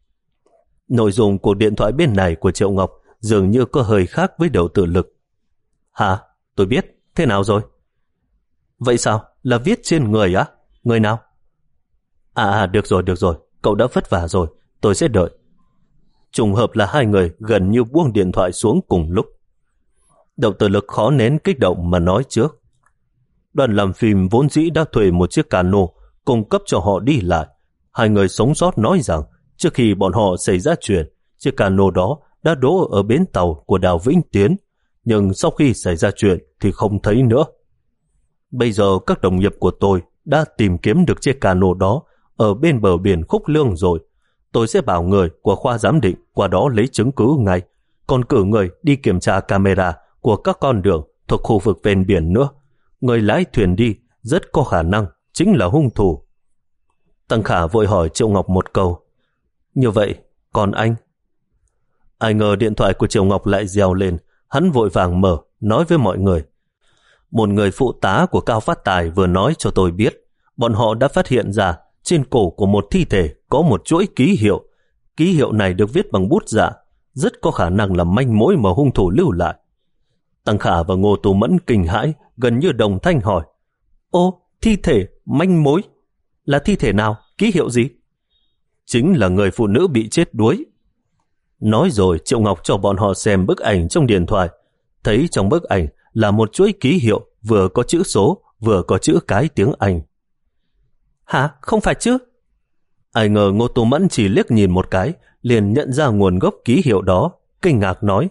Nội dung của điện thoại bên này của Triệu Ngọc dường như có hơi khác với Đậu Tử Lực. Hả? Tôi biết. Thế nào rồi? Vậy sao? Là viết trên người á? Người nào? À, à được rồi, được rồi. Cậu đã vất vả rồi. Tôi sẽ đợi. Trùng hợp là hai người gần như buông điện thoại xuống cùng lúc. Đậu Tử Lực khó nén kích động mà nói trước. Đoàn làm phim vốn dĩ đã thuê một chiếc cano cung cấp cho họ đi lại. Hai người sống sót nói rằng trước khi bọn họ xảy ra chuyện, chiếc cano đó đã đỗ ở bến tàu của đảo Vĩnh Tiến, nhưng sau khi xảy ra chuyện thì không thấy nữa. Bây giờ các đồng nghiệp của tôi đã tìm kiếm được chiếc cano đó ở bên bờ biển Khúc Lương rồi. Tôi sẽ bảo người của khoa giám định qua đó lấy chứng cứ ngay, còn cử người đi kiểm tra camera của các con đường thuộc khu vực ven biển nữa. Người lái thuyền đi rất có khả năng chính là hung thủ. Tăng Khả vội hỏi Triệu Ngọc một câu. Như vậy, còn anh? Ai ngờ điện thoại của Triệu Ngọc lại reo lên. Hắn vội vàng mở, nói với mọi người. Một người phụ tá của Cao Phát Tài vừa nói cho tôi biết, bọn họ đã phát hiện ra trên cổ của một thi thể có một chuỗi ký hiệu. Ký hiệu này được viết bằng bút dạ, rất có khả năng là manh mối mà hung thủ lưu lại. Tăng Khả và Ngô Tú Mẫn kinh hãi, gần như đồng thanh hỏi. Ô, thi thể, manh mối? Là thi thể nào? Ký hiệu gì? Chính là người phụ nữ bị chết đuối. Nói rồi Triệu Ngọc cho bọn họ xem bức ảnh trong điện thoại. Thấy trong bức ảnh là một chuỗi ký hiệu vừa có chữ số vừa có chữ cái tiếng Anh. Hả? Không phải chứ? Ai ngờ Ngô Tú Mẫn chỉ liếc nhìn một cái liền nhận ra nguồn gốc ký hiệu đó, kinh ngạc nói.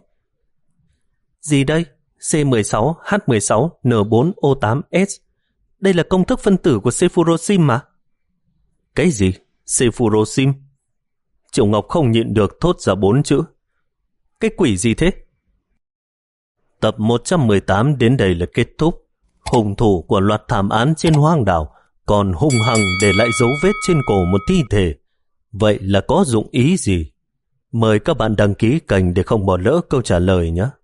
Gì đây? C mười sáu H mười sáu N bốn O tám S. Đây là công thức phân tử của cefurosim mà. Cái gì? Cefurosim? Triệu Ngọc không nhịn được thốt ra bốn chữ. Cái quỷ gì thế? Tập một trăm mười tám đến đây là kết thúc. Hung thủ của loạt thảm án trên hoang đảo còn hung hăng để lại dấu vết trên cổ một thi thể. Vậy là có dụng ý gì? Mời các bạn đăng ký kênh để không bỏ lỡ câu trả lời nhé.